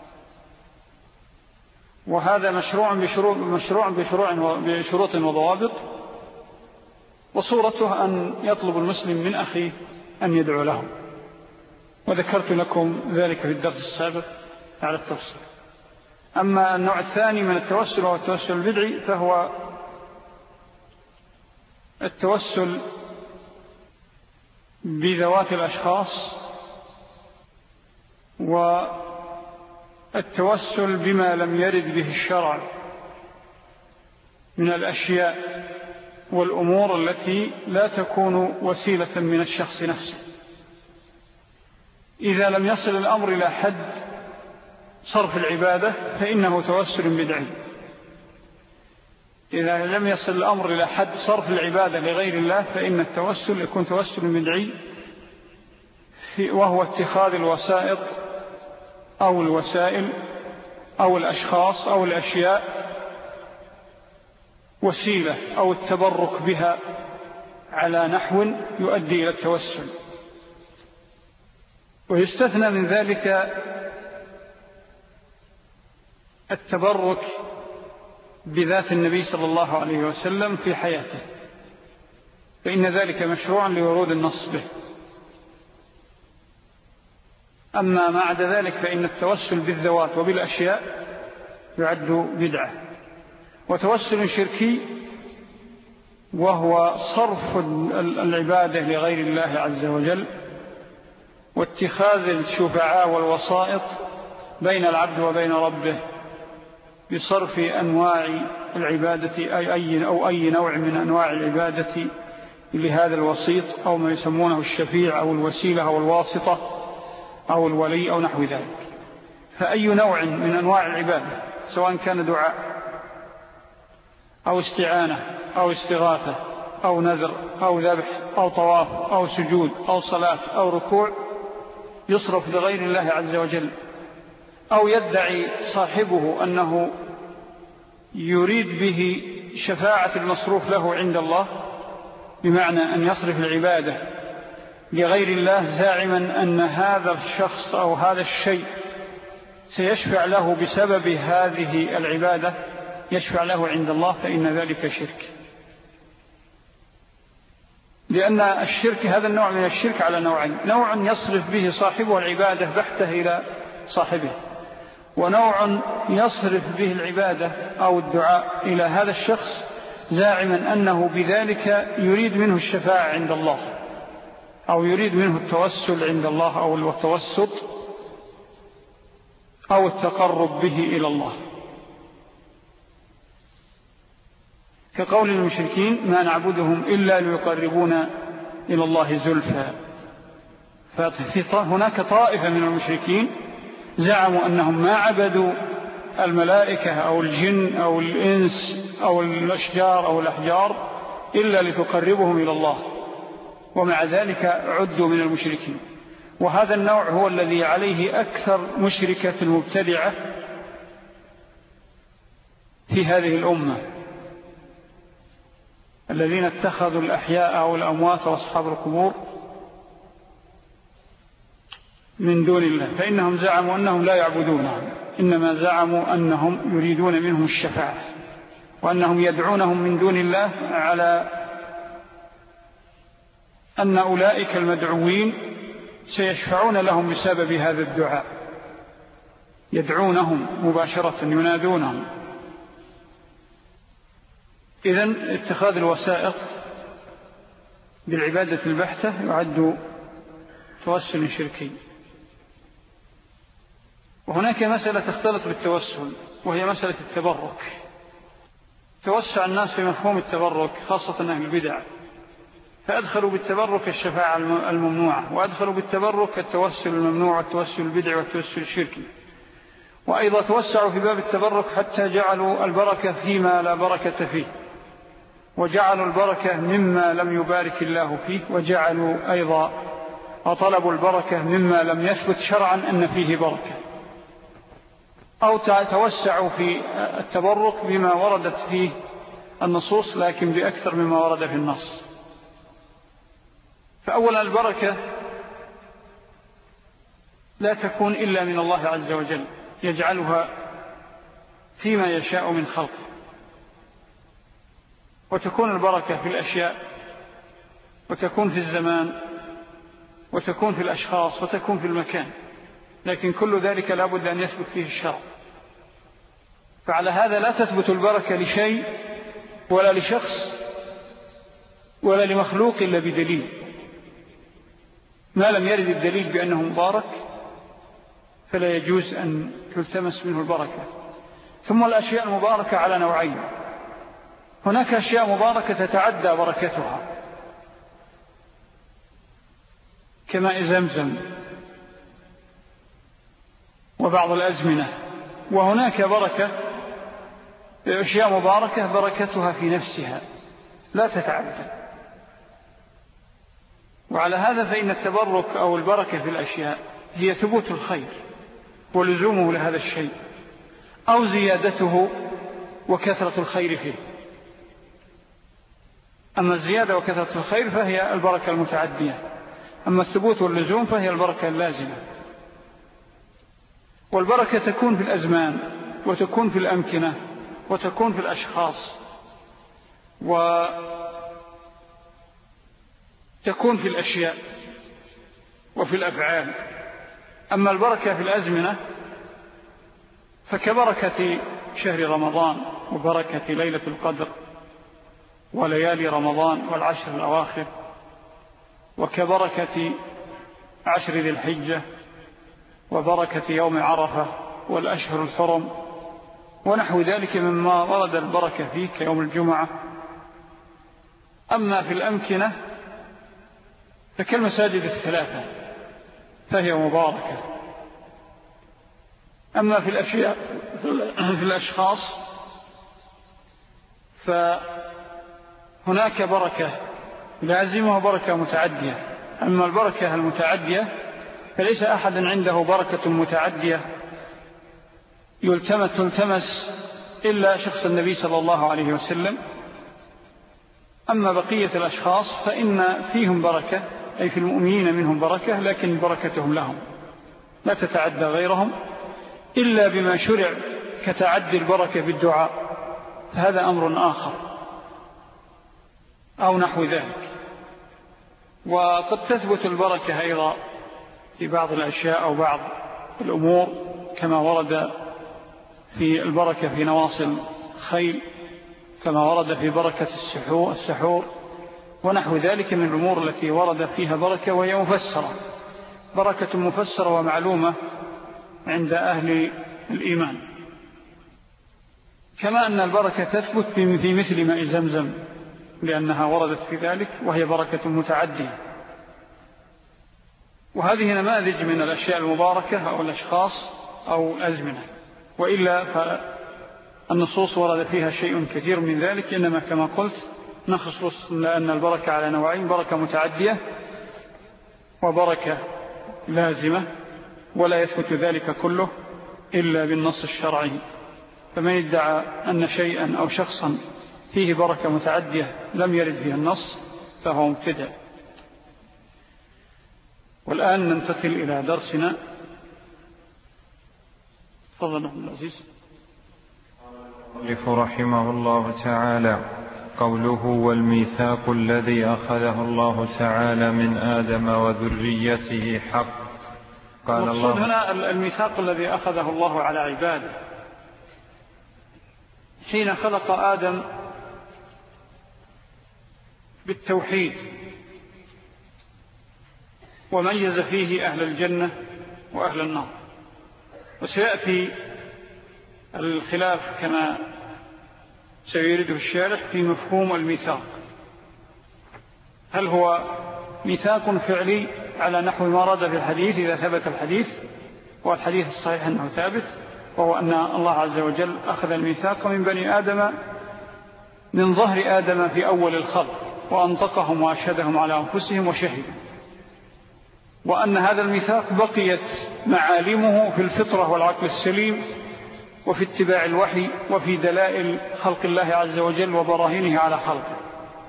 وهذا مشروع بشروط, مشروع بشروع بشروط وضوابط، وصورته أن يطلب المسلم من أخيه أن يدعو له، وذكرت لكم ذلك في الدرس السابق على التفصيل. أما النوع الثاني من التوسل وهو التوسل البدعي فهو التوسل بذوات الأشخاص، والتوسل بما لم يرد به الشرع من الأشياء والأمور التي لا تكون وسيلة من الشخص نفسه. إذا لم يصل الأمر إلى حد صرف العبادة فإنه توسل بدعي. إذا لم يصل الأمر إلى حد صرف العبادة لغير الله فإن التوسل يكون توسل بدعي، وهو اتخاذ الوسائط أو الوسائل أو الأشخاص أو الأشياء وسيلة أو التبرك بها على نحو يؤدي إلى التوسل. ويستثنى من ذلك التبرك بذات النبي صلى الله عليه وسلم في حياته، فإن ذلك مشروع لورود النص به. أما ما عدا ذلك فإن التوسل بالذوات وبالأشياء يعد بدعة. وتوسل شركي وهو صرف العبادة لغير الله عز وجل واتخاذ الشفعاء والوسائط بين العبد وبين ربه بصرف أنواع العبادة أي, أي أو أي نوع من أنواع العبادة لهذا الوسيط أو ما يسمونه الشفيع أو الوسيلة أو الواسطة أو الولي أو نحو ذلك. فأي نوع من أنواع العبادة سواء كان دعاء أو استعانة أو استغاثة أو نذر أو ذبح أو طواف أو سجود أو صلاة أو ركوع يصرف لغير الله عز وجل، أو يدعي صاحبه أنه يريد به شفاعة المصروف له عند الله، بمعنى أن يصرف العبادة لغير الله زاعما أن هذا الشخص أو هذا الشيء سيشفع له بسبب هذه العبادة، يشفع له عند الله، فإن ذلك شرك. لأن الشرك هذا النوع من الشرك على نوعين: نوع يصرف به صاحبه العبادة بحته إلى صاحبه، ونوع يصرف به العبادة أو الدعاء إلى هذا الشخص زاعما أنه بذلك يريد منه الشفاعة عند الله أو يريد منه التوسل عند الله أو التوسط أو التقرب به إلى الله، كقول المشركين: ما نعبدهم إلا ليقربونا إلى الله زلفى. فهناك طائفة من المشركين زعموا أنهم ما عبدوا الملائكة أو الجن أو الإنس أو الأشجار أو الأحجار إلا لتقربهم إلى الله، ومع ذلك عدوا من المشركين. وهذا النوع هو الذي عليه أكثر مشركة المبتدعة في هذه الأمة، الذين اتخذوا الأحياء أو الأموات وأصحاب القبور من دون الله، فإنهم زعموا أنهم لا يعبدونهم، إنما زعموا أنهم يريدون منهم الشفاعة، وأنهم يدعونهم من دون الله على أن أولئك المدعوين سيشفعون لهم بسبب هذا الدعاء، يدعونهم مباشرة، ينادونهم. إذن اتخاذ الوسائط بالعبادة البحتة يعد توسل شركي. وهناك مسألة تختلط بالتوسل، وهي مسألة التبرك. توسع الناس في مفهوم التبرك، خاصة أهل البدع، فأدخلوا بالتبرك الشفاعة الممنوعة، وأدخلوا بالتبرك التوسل الممنوع والتوسل البدعي والتوسل الشركي. وأيضا توسعوا في باب التبرك حتى جعلوا البركة فيما لا بركة فيه، وجعلوا البركة مما لم يبارك الله فيه، وجعلوا أيضا وطلبوا البركة مما لم يثبت شرعا أن فيه بركة، أو توسعوا في التبرك بما وردت فيه النصوص لكن بأكثر مما ورد في النص. فأولا البركة لا تكون إلا من الله عز وجل، يجعلها فيما يشاء من خلقه، وتكون البركة في الأشياء، وتكون في الزمان، وتكون في الأشخاص، وتكون في المكان، لكن كل ذلك لا بد أن يثبت فيه الشرع. فعلى هذا لا تثبت البركة لشيء ولا لشخص ولا لمخلوق إلا بدليل. ما لم يرد الدليل بأنه مبارك فلا يجوز أن تلتمس منه البركة. ثم الأشياء المباركة على نوعين: هناك أشياء مباركة تتعدى بركتها كماء زمزم وبعض الأزمنة، وهناك بركة أشياء مباركة بركتها في نفسها لا تتعدى. وعلى هذا فإن التبرك أو البركة في الأشياء هي ثبوت الخير ولزومه لهذا الشيء، أو زيادته وكثرة الخير فيه. أما الزيادة وكثرة الخير فهي البركة المتعدية، أما الثبوت واللزوم فهي البركة اللازمة. والبركة تكون في الأزمان، وتكون في الأمكنة، وتكون في الأشخاص، وتكون في الأشياء وفي الأفعال. أما البركة في الأزمنة فكبركة شهر رمضان وبركة ليلة القدر وليالي رمضان والعشر الأواخر، وكبركة عشر ذي الحجة وبركة يوم عرفة والأشهر الحرم ونحو ذلك مما ورد البركة فيه كيوم الجمعة. أما في الأمكنة فكالمساجد الثلاثة فهي مباركة. أما في الأشياء في الأشخاص فهناك بركة لازمة وبركة متعدية. أما البركة المتعدية فليس أحد عنده بركة متعدية يلتمس تلتمس إلا شخص النبي صلى الله عليه وسلم. أما بقية الأشخاص فإن فيهم بركة، أي في المؤمنين منهم بركة، لكن بركتهم لهم لا تتعدى غيرهم إلا بما شرع كتعدي البركة بالدعاء، فهذا أمر آخر أو نحو ذلك. وقد تثبت البركة أيضا في بعض الأشياء أو بعض الأمور كما ورد في البركة في نواصل الخيل، كما ورد في بركة السحور ونحو ذلك من الأمور التي ورد فيها بركة وهي مفسرة، بركة مفسرة ومعلومة عند أهل الإيمان. كما أن البركة تثبت في مثل ماء زمزم لأنها وردت في ذلك وهي بركة متعدية. وهذه نماذج من الأشياء المباركة أو الأشخاص أو الأزمنة، وإلا فالنصوص ورد فيها شيء كثير من ذلك، إنما كما قلت نخصص لأن البركة على نوعين: بركة متعدية وبركة لازمة، ولا يثبت ذلك كله إلا بالنص الشرعي. فمن ادعى أن شيئا أو شخصا فيه بركة متعدية لم يرد فيه النص فهو مبتدع. والآن ننتقل إلى درسنا. تفضل ابن العزيز. رحمه الله تعالى: قوله والميثاق الذي أخذه الله تعالى من آدم وذريته حق. قال الله هنا الميثاق الذي أخذه الله على عباده حين خلق آدم بالتوحيد وميز فيه أهل الجنة وأهل النار. وسيأتي الخلاف كما سيريده الشارح في مفهوم الميثاق، هل هو ميثاق فعلي على نحو ما ورد في الحديث إذا ثبت الحديث، والحديث الصحيح أنه ثابت، وهو أن الله عز وجل أخذ الميثاق من بني آدم من ظهر آدم في أول الخلق وأنطقهم وأشهدهم على أنفسهم وشهدوا، وأن هذا الميثاق بقيت معالمه في الفطرة والعقل السليم وفي اتباع الوحي وفي دلائل خلق الله عز وجل وبراهينه على خلقه،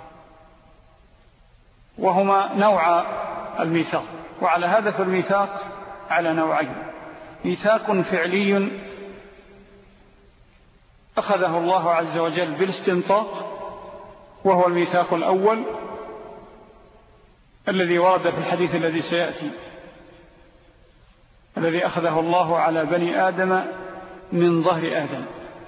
وهما نوع الميثاق. وعلى هذا فالميثاق على نوعين: ميثاق فعلي أخذه الله عز وجل بالاستنطاق وهو الميثاق الأول الذي ورد في الحديث الذي سيأتي، الذي أخذه الله على بني آدم من ظهر آدم.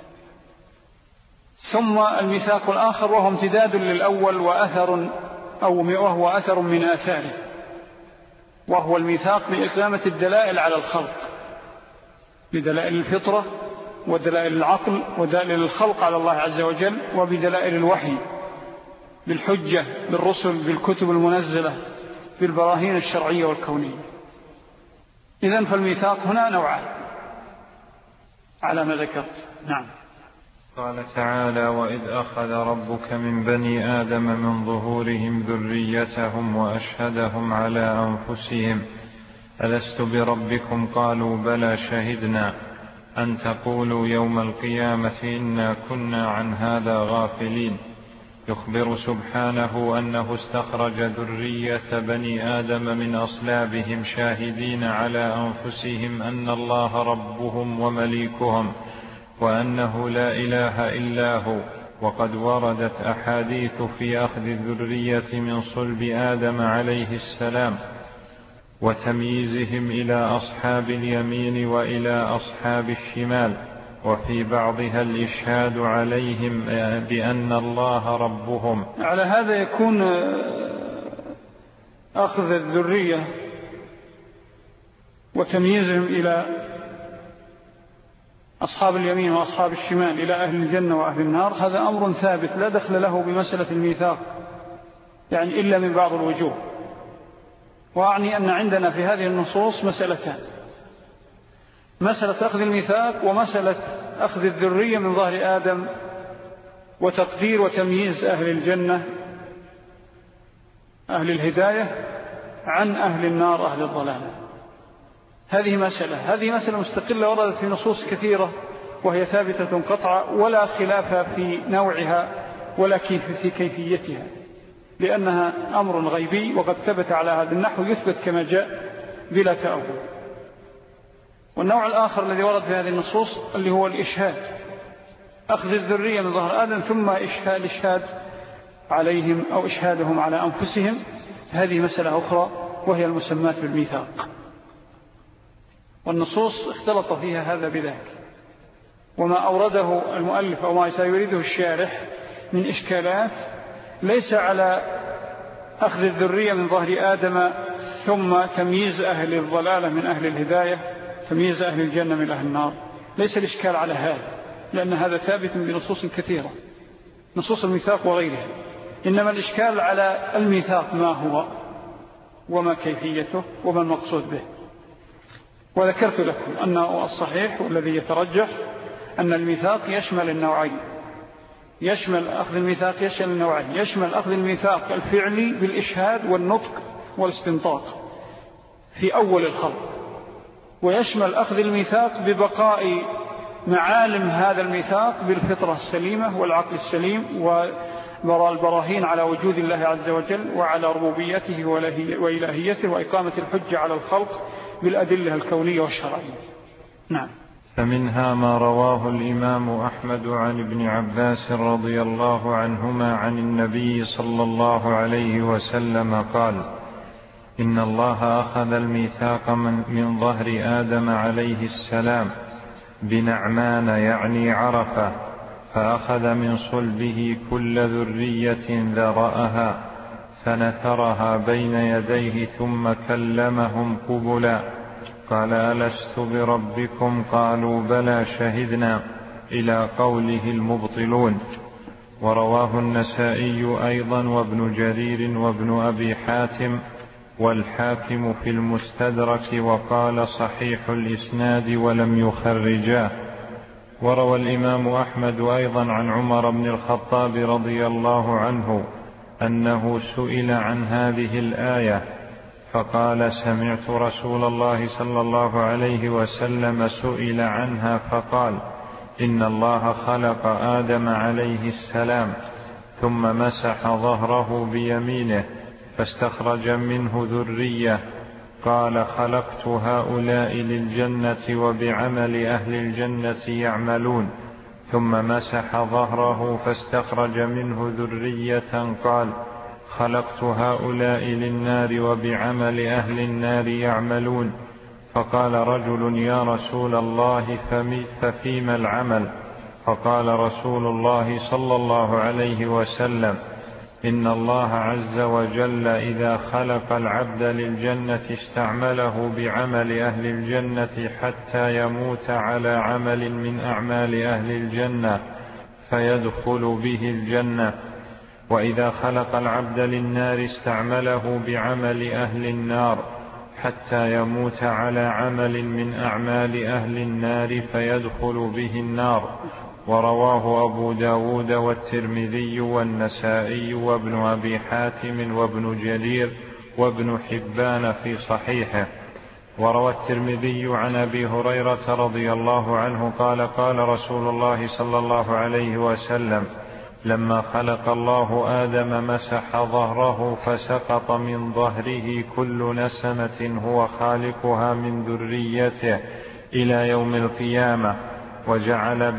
ثم الميثاق الآخر وهو امتداد للأول وأثر أو وهو أثر من آثاره، وهو الميثاق بإقامة الدلائل على الخلق، بدلائل الفطرة ودلائل العقل ودلائل الخلق على الله عز وجل، وبدلائل الوحي بالحجة بالرسل بالكتب المنزلة بالبراهين الشرعية والكونية. إذن فالميثاق هنا نوعان على ما ذكرت. نعم. قال تعالى: وإذ أخذ ربك من بني آدم من ظهورهم ذريتهم وأشهدهم على أنفسهم ألست بربكم قالوا بلى شهدنا أن تقولوا يوم القيامة إنا كنا عن هذا غافلين. يخبر سبحانه أنه استخرج ذرية بني آدم من أصلابهم شاهدين على أنفسهم أن الله ربهم ومليكهم وأنه لا إله إلا هو. وقد وردت أحاديث في أخذ الذرية من صلب آدم عليه السلام وتمييزهم إلى أصحاب اليمين وإلى أصحاب الشمال، وفي بعضها الإشهاد عليهم بأن الله ربهم. على هذا يكون أخذ الذرية وتمييزهم إلى أصحاب اليمين وأصحاب الشمال إلى أهل الجنة وأهل النار هذا أمر ثابت لا دخل له بمسألة الميثاق، يعني إلا من بعض الوجوه. وأعني أن عندنا في هذه النصوص مسألتان: مسألة أخذ الميثاق ومسألة أخذ الذرية من ظهر آدم وتقدير وتمييز أهل الجنة أهل الهداية عن أهل النار أهل الضلالة. هذه مسألة هذه مسألة مستقلة وردت في نصوص كثيرة وهي ثابتة قطعا ولا خلاف في نوعها ولا كيف في كيفيتها، لأنها أمر غيبي وقد ثبت على هذا النحو يثبت كما جاء بلا تأويل. والنوع الآخر الذي ورد في هذه النصوص اللي هو الإشهاد، أخذ الذرية من ظهر آدم ثم إشهاد إشهاد عليهم أو إشهادهم على أنفسهم، هذه مسألة أخرى وهي المسمات بالميثاق، والنصوص اختلط فيها هذا بذاك. وما أورده المؤلف أو ما سيريده الشارح من إشكالات ليس على أخذ الذرية من ظهر آدم ثم تمييز أهل الضلالة من أهل الهداية، تمييز أهل الجنة من أهل النار، ليس الإشكال على هذا، لأن هذا ثابت بنصوص كثيرة، نصوص الميثاق وغيرها. إنما الإشكال على الميثاق ما هو وما كيفيته وما المقصود به. وذكرت لكم أنه الصحيح والذي يترجح أن الميثاق يشمل النوعين، يشمل أخذ الميثاق يشمل النوعين، يشمل أخذ الميثاق الفعلي بالإشهاد والنطق والاستنطاق في أول الخلق، ويشمل أخذ الميثاق ببقاء معالم هذا الميثاق بالفطرة السليمة والعقل السليم والبراهين على وجود الله عز وجل وعلى ربوبيته وإلهيته وإقامة الحجة على الخلق بالأدلة الكونية والشرعية. نعم. فمنها ما رواه الإمام أحمد عن ابن عباس رضي الله عنهما عن النبي صلى الله عليه وسلم قال: إن الله أخذ الميثاق من, من ظهر آدم عليه السلام بنعمان يعني عرفة، فأخذ من صلبه كل ذرية ذرأها فنثرها بين يديه ثم كلمهم قبلا، قال: ألست بربكم؟ قالوا: بلى شهدنا، إلى قوله المبطلون. ورواه النسائي أيضا وابن جرير وابن أبي حاتم والحاكم في المستدرك، وقال: صحيح الإسناد ولم يخرجاه. وروى الإمام أحمد أيضا عن عمر بن الخطاب رضي الله عنه أنه سئل عن هذه الآية فقال: سمعت رسول الله صلى الله عليه وسلم سئل عنها فقال: إن الله خلق آدم عليه السلام ثم مسح ظهره بيمينه فاستخرج منه ذرية، قال: خلقت هؤلاء للجنة وبعمل أهل الجنة يعملون، ثم مسح ظهره فاستخرج منه ذرية، قال: خلقت هؤلاء للنار وبعمل أهل النار يعملون. فقال رجل: يا رسول الله ففيما العمل؟ فقال رسول الله صلى الله عليه وسلم: إن الله عز وجل إذا خلق العبد للجنة استعمله بعمل أهل الجنة حتى يموت على عمل من أعمال أهل الجنة فيدخل به الجنة، وإذا خلق العبد للنار استعمله بعمل أهل النار حتى يموت على عمل من أعمال أهل النار فيدخل به النار. ورواه أبو داود والترمذي والنسائي وابن أبي حاتم وابن جرير وابن حبان في صحيحه. وروى الترمذي عن أبي هريرة رضي الله عنه قال: قال رسول الله صلى الله عليه وسلم: لما خلق الله آدم مسح ظهره فسقط من ظهره كل نسمة هو خالقها من ذريته إلى يوم القيامة، وجعل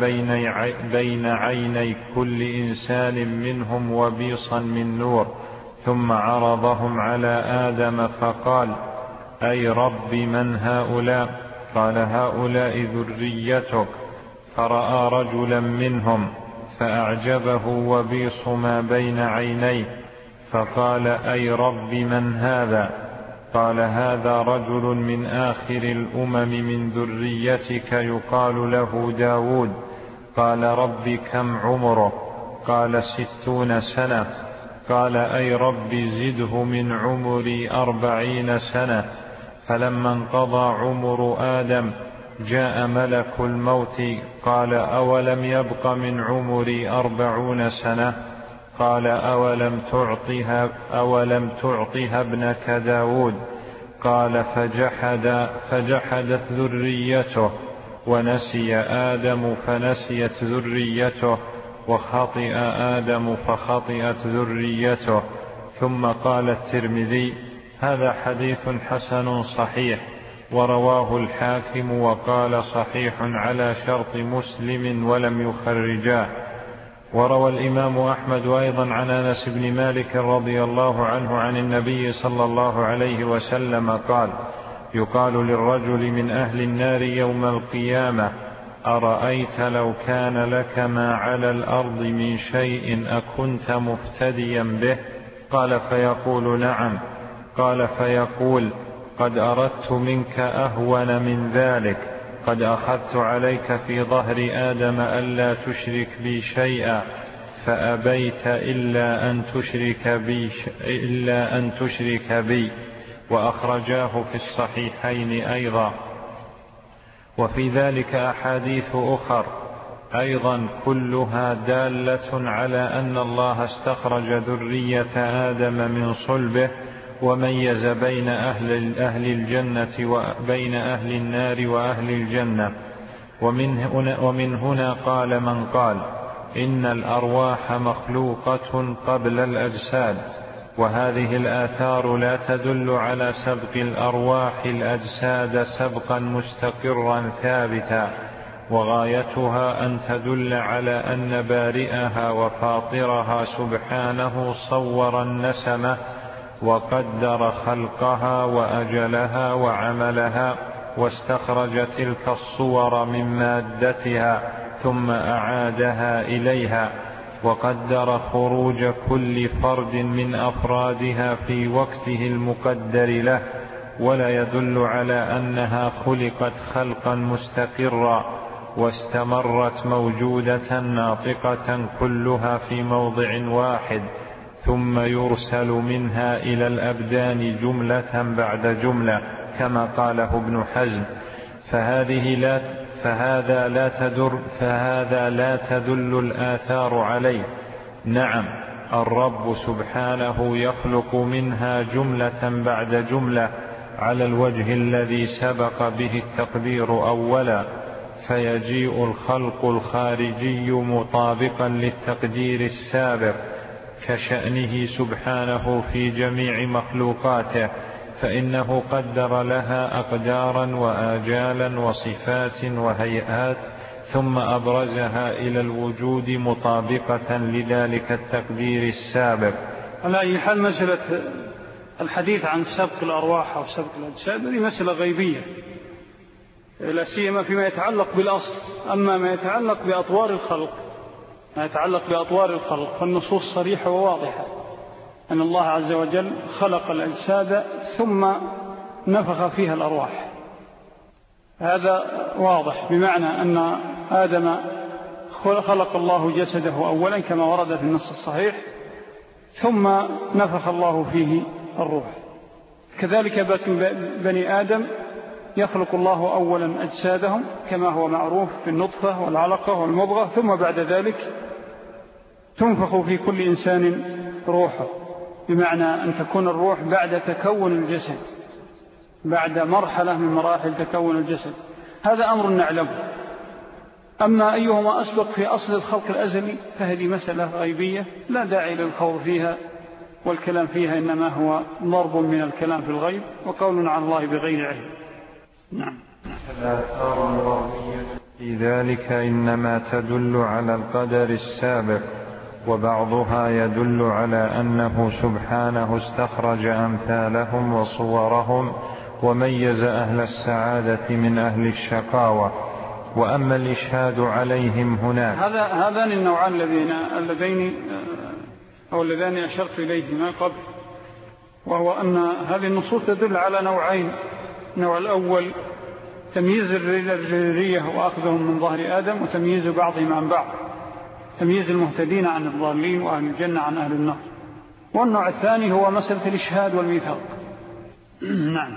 بين عيني كل إنسان منهم وبيصا من نور، ثم عرضهم على آدم فقال: أي رب من هؤلاء؟ قال: هؤلاء ذريتك. فرأى رجلا منهم فأعجبه وبيص ما بين عينيه، فقال: أي رب من هذا؟ قال: هذا رجل من آخر الأمم من ذريتك يقال له داود. قال: رب كم عمره؟ قال: ستون سنة. قال: أي رب زده من عمري أربعين سنة. فلما انقضى عمر آدم جاء ملك الموت قال: أولم يبق من عمري أربعون سنة؟ قال: أولم تعطها, أولم تعطها ابنك داود؟ قال: فجحد فجحدت ذريته، ونسي آدم فنسيت ذريته، وخطئ آدم فخطئت ذريته. ثم قال الترمذي: هذا حديث حسن صحيح، ورواه الحاكم وقال صحيح على شرط مسلم ولم يخرجاه. وروى الإمام أحمد أيضا عن أنس بن مالك رضي الله عنه عن النبي صلى الله عليه وسلم قال: يقال للرجل من أهل النار يوم القيامة: أرأيت لو كان لك ما على الأرض من شيء أكنت مفتديا به؟ قال: فيقول: نعم. قال: فيقول: قد أردت منك أهون من ذلك، قد أخذت عليك في ظهر آدم ألا تشرك بي شيئا، فأبيت إلا أن تشرك بي, إلا أن تشرك بي. وأخرجاه في الصحيحين أيضا. وفي ذلك أحاديث أخر أيضا كلها دالة على أن الله استخرج ذرية آدم من صلبه، وميز بين أهل, أهل الجنة وبين أهل النار وأهل الجنة. ومن هنا, ومن هنا قال من قال: إن الأرواح مخلوقة قبل الأجساد. وهذه الآثار لا تدل على سبق الأرواح الأجساد سبقا مستقرا ثابتا، وغايتها أن تدل على أن بارئها وفاطرها سبحانه صور النسمة وقدر خلقها وأجلها وعملها، واستخرج تلك الصور من مادتها ثم أعادها إليها، وقدر خروج كل فرد من أفرادها في وقته المقدر له. ولا يدل على أنها خلقت خلقا مستقرا واستمرت موجودة ناطقة كلها في موضع واحد، ثم يرسل منها إلى الأبدان جملة بعد جملة كما قاله ابن حزم. فهذه لا فهذا لا تدر فهذا لا تدل الآثار عليه. نعم، الرب سبحانه يخلق منها جملة بعد جملة على الوجه الذي سبق به التقدير أولا، فيجيء الخلق الخارجي مطابقا للتقدير السابق كشأنه سبحانه في جميع مخلوقاته، فإنه قدر لها أقدارا وآجالا وصفات وهيئات، ثم أبرزها إلى الوجود مطابقة لذلك التقدير السابق. على أي حال مسألة الحديث عن سبق الأرواح أو سبق الأجساد هذه مسألة غيبية، لا سيما فيما يتعلق بالأصل. أما ما يتعلق بأطوار الخلق ما يتعلق بأطوار الخلق فالنصوص صريحة وواضحة أن الله عز وجل خلق الأجساد ثم نفخ فيها الأرواح. هذا واضح، بمعنى أن آدم خلق الله جسده أولا كما ورد في النص الصحيح، ثم نفخ الله فيه الروح. كذلك بني آدم يخلق الله أولا أجسادهم كما هو معروف في النطفة والعلقة والمضغة، ثم بعد ذلك تنفخ في كل إنسان روحه، بمعنى أن تكون الروح بعد تكون الجسد، بعد مرحلة من مراحل تكون الجسد. هذا أمر نعلمه. أما أيهما أسبق في أصل الخلق الأزلي فهذه مسألة غيبية لا داعي للخوض فيها، والكلام فيها إنما هو ضرب من الكلام في الغيب وقول عن الله بغير علم. نعم. الآثار الغربية في ذلك إنما تدل على القدر السابق، وبعضها يدل على أنه سبحانه استخرج أمثالهم وصورهم وميز أهل السعادة من أهل الشقاوة. وأما الإشهاد عليهم هناك، هذا هذان النوعان الذين اللذين أو اللذان أشرت إليهما قبل، وهو أن هذه النصوص تدل على نوعين. النوع الأول تمييز الذرية وأخذهم من ظهر آدم، وتمييز بعضهم عن بعض، تمييز المهتدين عن الضالين وأهل الجنة عن أهل النار. والنوع الثاني هو مسألة الإشهاد والميثاق. نعم.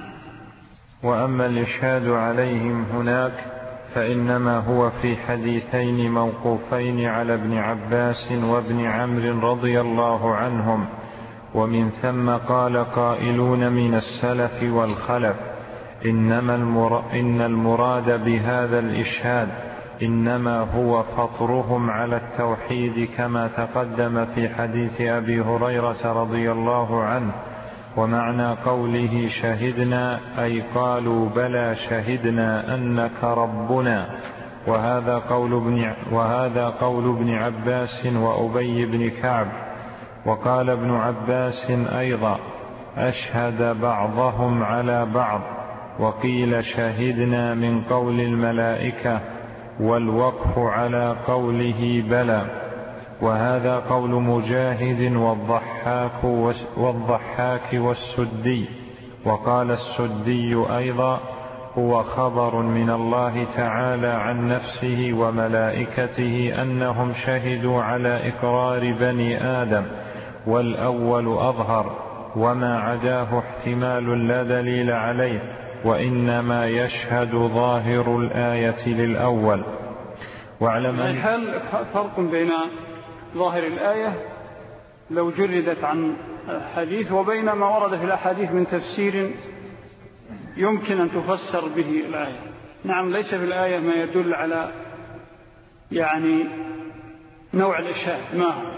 وأما الإشهاد عليهم هناك فإنما هو في حديثين موقوفين على ابن عباس وابن عمرو رضي الله عنهم، ومن ثم قال قائلون من السلف والخلف إنما المر... إن المراد بهذا الإشهاد إنما هو فطرهم على التوحيد كما تقدم في حديث أبي هريرة رضي الله عنه. ومعنى قوله شهدنا أي قالوا بلى شهدنا أنك ربنا. وهذا قول ابن, وهذا قول ابن عباس وأبي بن كعب. وقال ابن عباس أيضا أشهد بعضهم على بعض، وقيل شهدنا من قول الملائكة، والوقف على قوله بلى. وهذا قول مجاهد والضحاك, والضحاك والسدي. وقال السدي أيضا هو خبر من الله تعالى عن نفسه وملائكته أنهم شهدوا على إقرار بني آدم، والأول أظهر، وما عداه احتمال لا دليل عليه، وإنما يشهد ظاهر الآية للأول. واعلم أن هل فرق بين ظاهر الآية لو جردت عن حديث وبين ما ورد في الأحاديث من تفسير يمكن أن تفسر به الآية؟ نعم، ليس في الآية ما يدل على يعني نوع الإشهاد ما هو،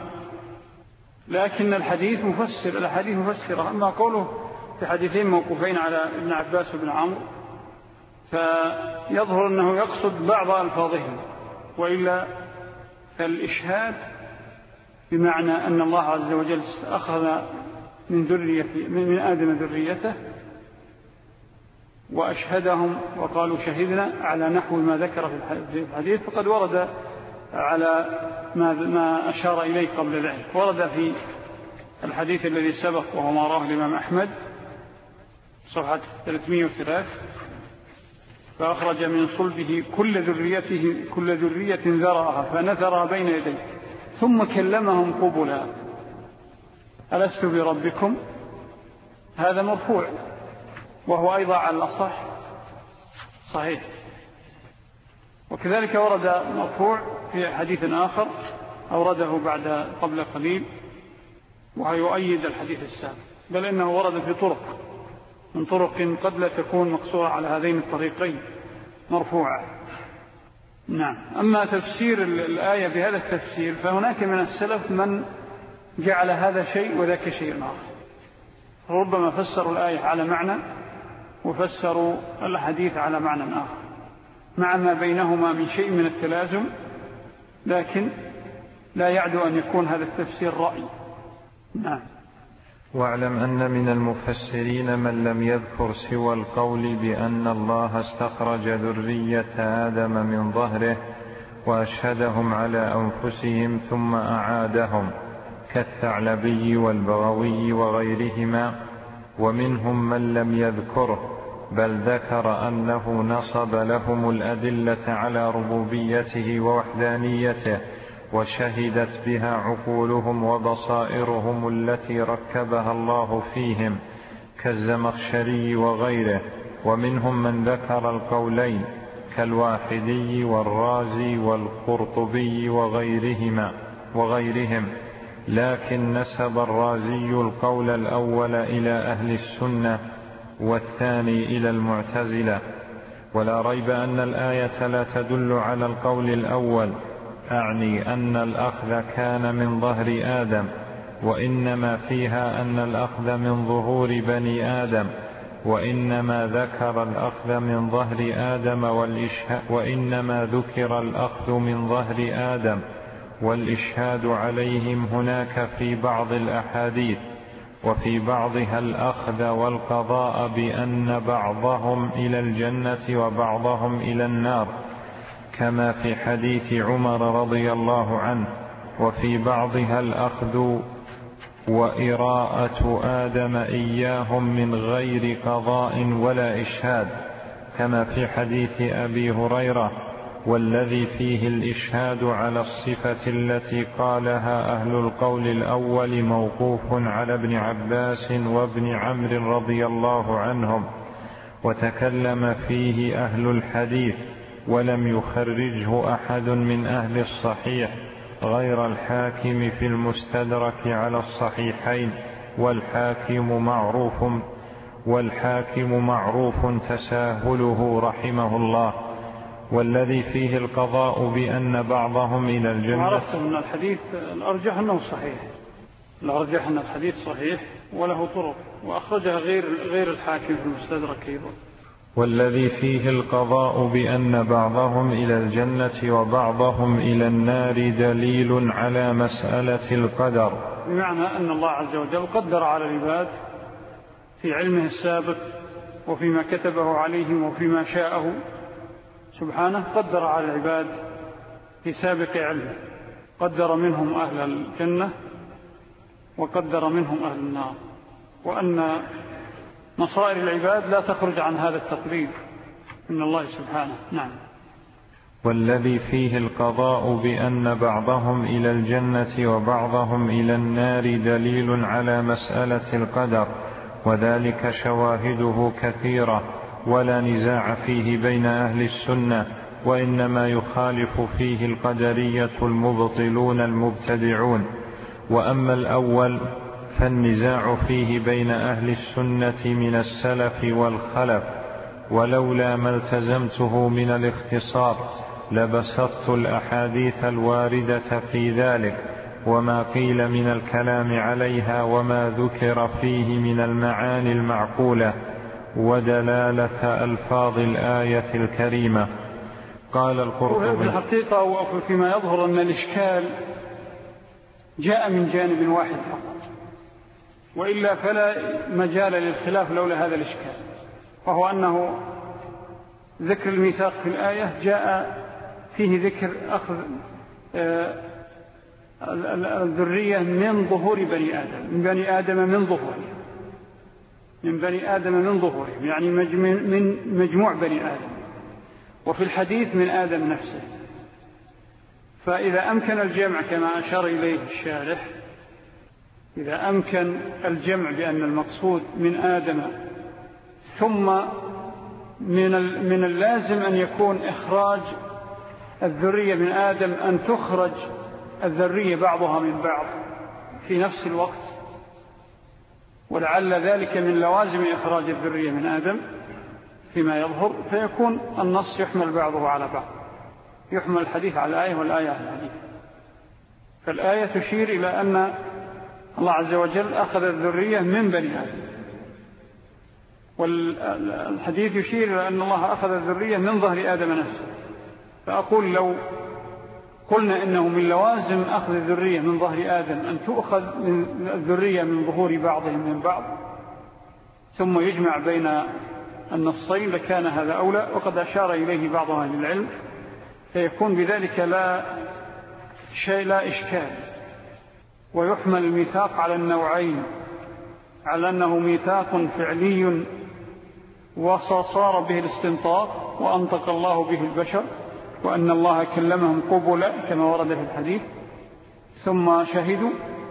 لكن الحديث مفسر، الحديث مفسرة. أما قوله في حديثين موقوفين على ابن عباس وابن عمرو فيظهر أنه يقصد بعض ألفاظهم، وإلا فالإشهاد بمعنى أن الله عز وجل أخذ من ذرية من آدم ذريته وأشهدهم وقالوا شهدنا على نحو ما ذكر في الحديث، فقد ورد على ما أشار إليه قبل ذلك. ورد في الحديث الذي سبق وهو ما راه الإمام أحمد صفحة ثلاثمائة وثلاثة، فأخرج من صلبه كل ذريته كل ذرية ذرعها فنثرها بين يديه ثم كلمهم قبلا ألست بربكم. هذا مرفوع، وهو أيضا على الأصح صحيح. وكذلك ورد مرفوع في حديث آخر أورده بعد قبل قليل وهو يؤيد الحديث السابق، بل إنه ورد في طرق من طرق قد لا تكون مقصورة على هذين الطريقين مرفوعة. نعم. أما تفسير الآية بهذا التفسير فهناك من السلف من جعل هذا شيء وذاك شيء آخر، ربما فسروا الآية على معنى وفسروا الحديث على معنى آخر مع ما بينهما من شيء من التلازم، لكن لا يعدو أن يكون هذا التفسير رأي. نعم. واعلم أن من المفسرين من لم يذكر سوى القول بأن الله استخرج ذرية آدم من ظهره وأشهدهم على أنفسهم ثم أعادهم كالثعلبي والبغوي وغيرهما، ومنهم من لم يذكره بل ذكر أنه نصب لهم الأدلة على ربوبيته ووحدانيته وشهدت بها عقولهم وبصائرهم التي ركبها الله فيهم كالزمخشري وغيره. ومنهم من ذكر القولين كالواحدي والرازي والقرطبي وغيرهما وغيرهم، لكن نسب الرازي القول الأول إلى أهل السنة والثاني إلى المعتزلة. ولا ريب أن الآية لا تدل على القول الأول، أعني أن الأخذ كان من ظهر آدم، وإنما فيها أن الأخذ من ظهور بني آدم، وإنما ذكر الأخذ من ظهر آدم والإشهاد وإنما ذكر الأخذ من ظهر آدم والإشهاد عليهم هناك في بعض الأحاديث، وفي بعضها الأخذ والقضاء بأن بعضهم إلى الجنة وبعضهم إلى النار، كما في حديث عمر رضي الله عنه، وفي بعضها الأخذ وإراءة آدم إياهم من غير قضاء ولا إشهاد، كما في حديث أبي هريرة، والذي فيه الإشهاد على الصفة التي قالها أهل القول الأول موقوف على ابن عباس وابن عمرو رضي الله عنهم، وتكلم فيه أهل الحديث ولم يخرجه أحد من أهل الصحيح غير الحاكم في المستدرك على الصحيحين، والحاكم معروف والحاكم معروف تساهله رحمه الله. والذي فيه القضاء بأن بعضهم إلى الجنة. عرفت من الحديث الأرجح أنه صحيح، الأرجح أن الحديث صحيح وله طرق، وأخرجها غير غير الحاكم في المستدرك أيضا. والذي فيه القضاء بأن بعضهم إلى الجنة وبعضهم إلى النار دليل على مسألة القدر، بمعنى أن الله عز وجل قدر على العباد في علمه السابق وفيما كتبه عليهم وفيما شاءه سبحانه، قدر على العباد في سابق علمه، قدر منهم أهل الجنة وقدر منهم أهل النار، وأن مصائر العباد لا تخرج عن هذا التقدير من الله سبحانه. نعم. والذي فيه القضاء بأن بعضهم إلى الجنة وبعضهم إلى النار دليل على مسألة القدر، وذلك شواهده كثيرة ولا نزاع فيه بين أهل السنة، وإنما يخالف فيه القدرية المبطلون المبتدعون. وأما الأول فالنزاع فيه بين أهل السنة من السلف والخلف، ولولا ما التزمته من الاختصار لبسطت الأحاديث الواردة في ذلك وما قيل من الكلام عليها وما ذكر فيه من المعاني المعقولة ودلالة ألفاظ الآية الكريمة. قال القرطبي: في الحقيقة وفيما يظهر أن الإشكال جاء من جانب واحد فقط، وإلا فلا مجال للخلاف لولا هذا الإشكال، وهو أنه ذكر الميثاق في الآية جاء فيه ذكر أخذ الذرية من ظهور بني آدم، من بني آدم من ظهورهم، من بني آدم من ظهورهم، يعني من مجموع بني آدم، وفي الحديث من آدم نفسه. فإذا أمكن الجمع كما أشار إليه الشارح، إذا أمكن الجمع بأن المقصود من آدم، ثم من من اللازم أن يكون إخراج الذرية من آدم، أن تخرج الذرية بعضها من بعض في نفس الوقت، ولعل ذلك من لوازم إخراج الذرية من آدم فيما يظهر، فيكون النص يحمل بعضه على بعض، يحمل الحديث على الآية والآية على الحديث. فالآية تشير إلى أن الله عز وجل أخذ الذرية من بني آدم، والحديث يشير إلى أن الله أخذ الذرية من ظهر آدم نفسه. فأقول لو قلنا إنه من لوازم أخذ الذرية من ظهر آدم أن تؤخذ من الذرية من ظهور بعضهم من بعض ثم يجمع بين النصين لكان هذا أولى، وقد أشار إليه بعض أهل العلم، فيكون بذلك لا شيء لا إشكال، ويحمل الميثاق على النوعين، على أنه ميثاق فعلي وصار به الاستنطاق وأنطق الله به البشر، وأن الله كلمهم قبلا كما ورد في الحديث ثم شهدوا.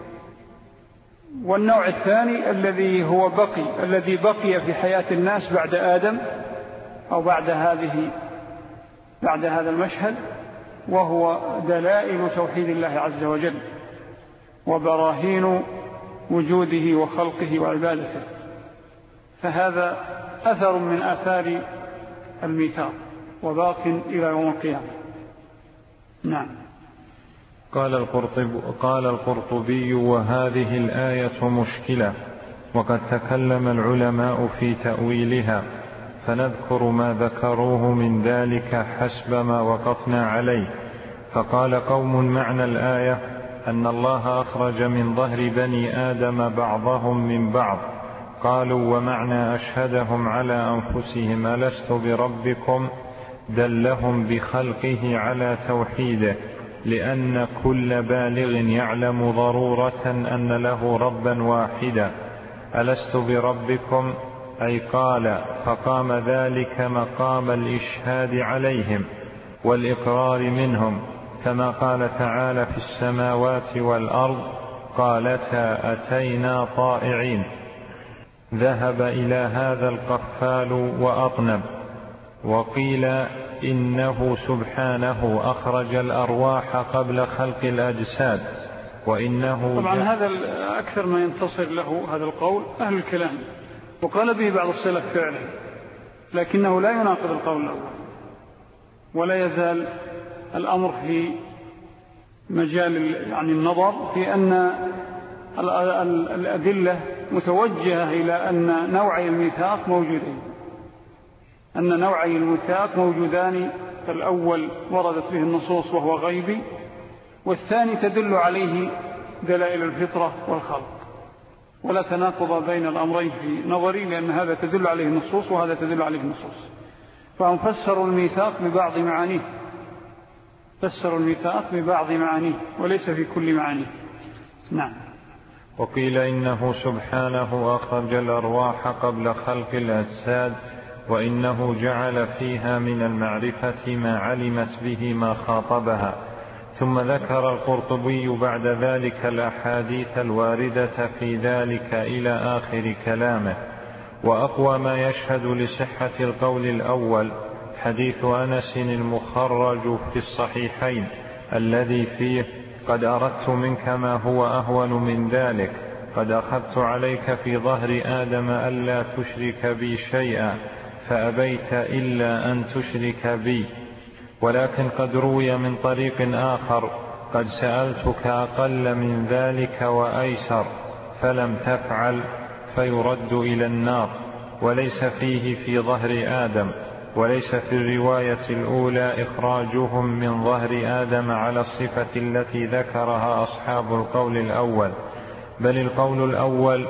والنوع الثاني الذي هو بقي الذي بقي في حياة الناس بعد آدم أو بعد هذه بعد هذا المشهد، وهو دلائل توحيد الله عز وجل وبراهين وجوده وخلقه وعبادته. فهذا أثر من آثار الميثاق وباق إلى يوم القيامة. نعم. قال القرطبي, قال القرطبي وهذه الآية مشكلة، وقد تكلم العلماء في تأويلها، فنذكر ما ذكروه من ذلك حسب ما وقفنا عليه. فقال قوم معنى الآية أن الله أخرج من ظهر بني آدم بعضهم من بعض. قالوا ومعنى أشهدهم على أنفسهم ألست بربكم دلهم بخلقه على توحيده، لأن كل بالغ يعلم ضرورة أن له ربا واحدا. ألست بربكم أي قال، فقام ذلك مقام الإشهاد عليهم والإقرار منهم، كما قال تعالى في السماوات والأرض قالتا أتينا طائعين. ذهب إلى هذا القفال وأطنب. وقيل إنه سبحانه أخرج الأرواح قبل خلق الأجساد، وإنه طبعا هذا أكثر ما ينتصر له هذا القول أهل الكلام، وقال به بعض السلف فعلا، لكنه لا يناقض القول الأول، ولا يزال الأمر في مجال يعني النظر في أن الأدلة متوجهة إلى أن نوعي الميثاق موجودين، أن نوعي الميثاق موجودان. فالأول وردت به النصوص وهو غيبي، والثاني تدل عليه دلائل الفطرة والخلق، ولا تناقض بين الأمرين في نظري، لأن هذا تدل عليه النصوص وهذا تدل عليه النصوص. فهم فسروا الميثاق ببعض معانيه، فسروا الميثاق ببعض معانيه وليس في كل معانيه. نعم. وقيل إنه سبحانه أخرج الأرواح قبل خلق الأجساد، وإنه جعل فيها من المعرفة ما علمت به ما خاطبها. ثم ذكر القرطبي بعد ذلك الأحاديث الواردة في ذلك إلى آخر كلامه. وأقوى ما يشهد لصحة القول الأول حديث أنس المخرج في الصحيحين الذي فيه قد أردت منك ما هو أهون من ذلك، قد أخذت عليك في ظهر آدم ألا تشرك بي شيئا فأبيت إلا أن تشرك بي. ولكن قد روي من طريق آخر قد سألتك أقل من ذلك وأيسر فلم تفعل فيرد إلى النار، وليس فيه في ظهر آدم. وليس في الرواية الأولى إخراجهم من ظهر آدم على الصفة التي ذكرها أصحاب القول الأول، بل القول الأول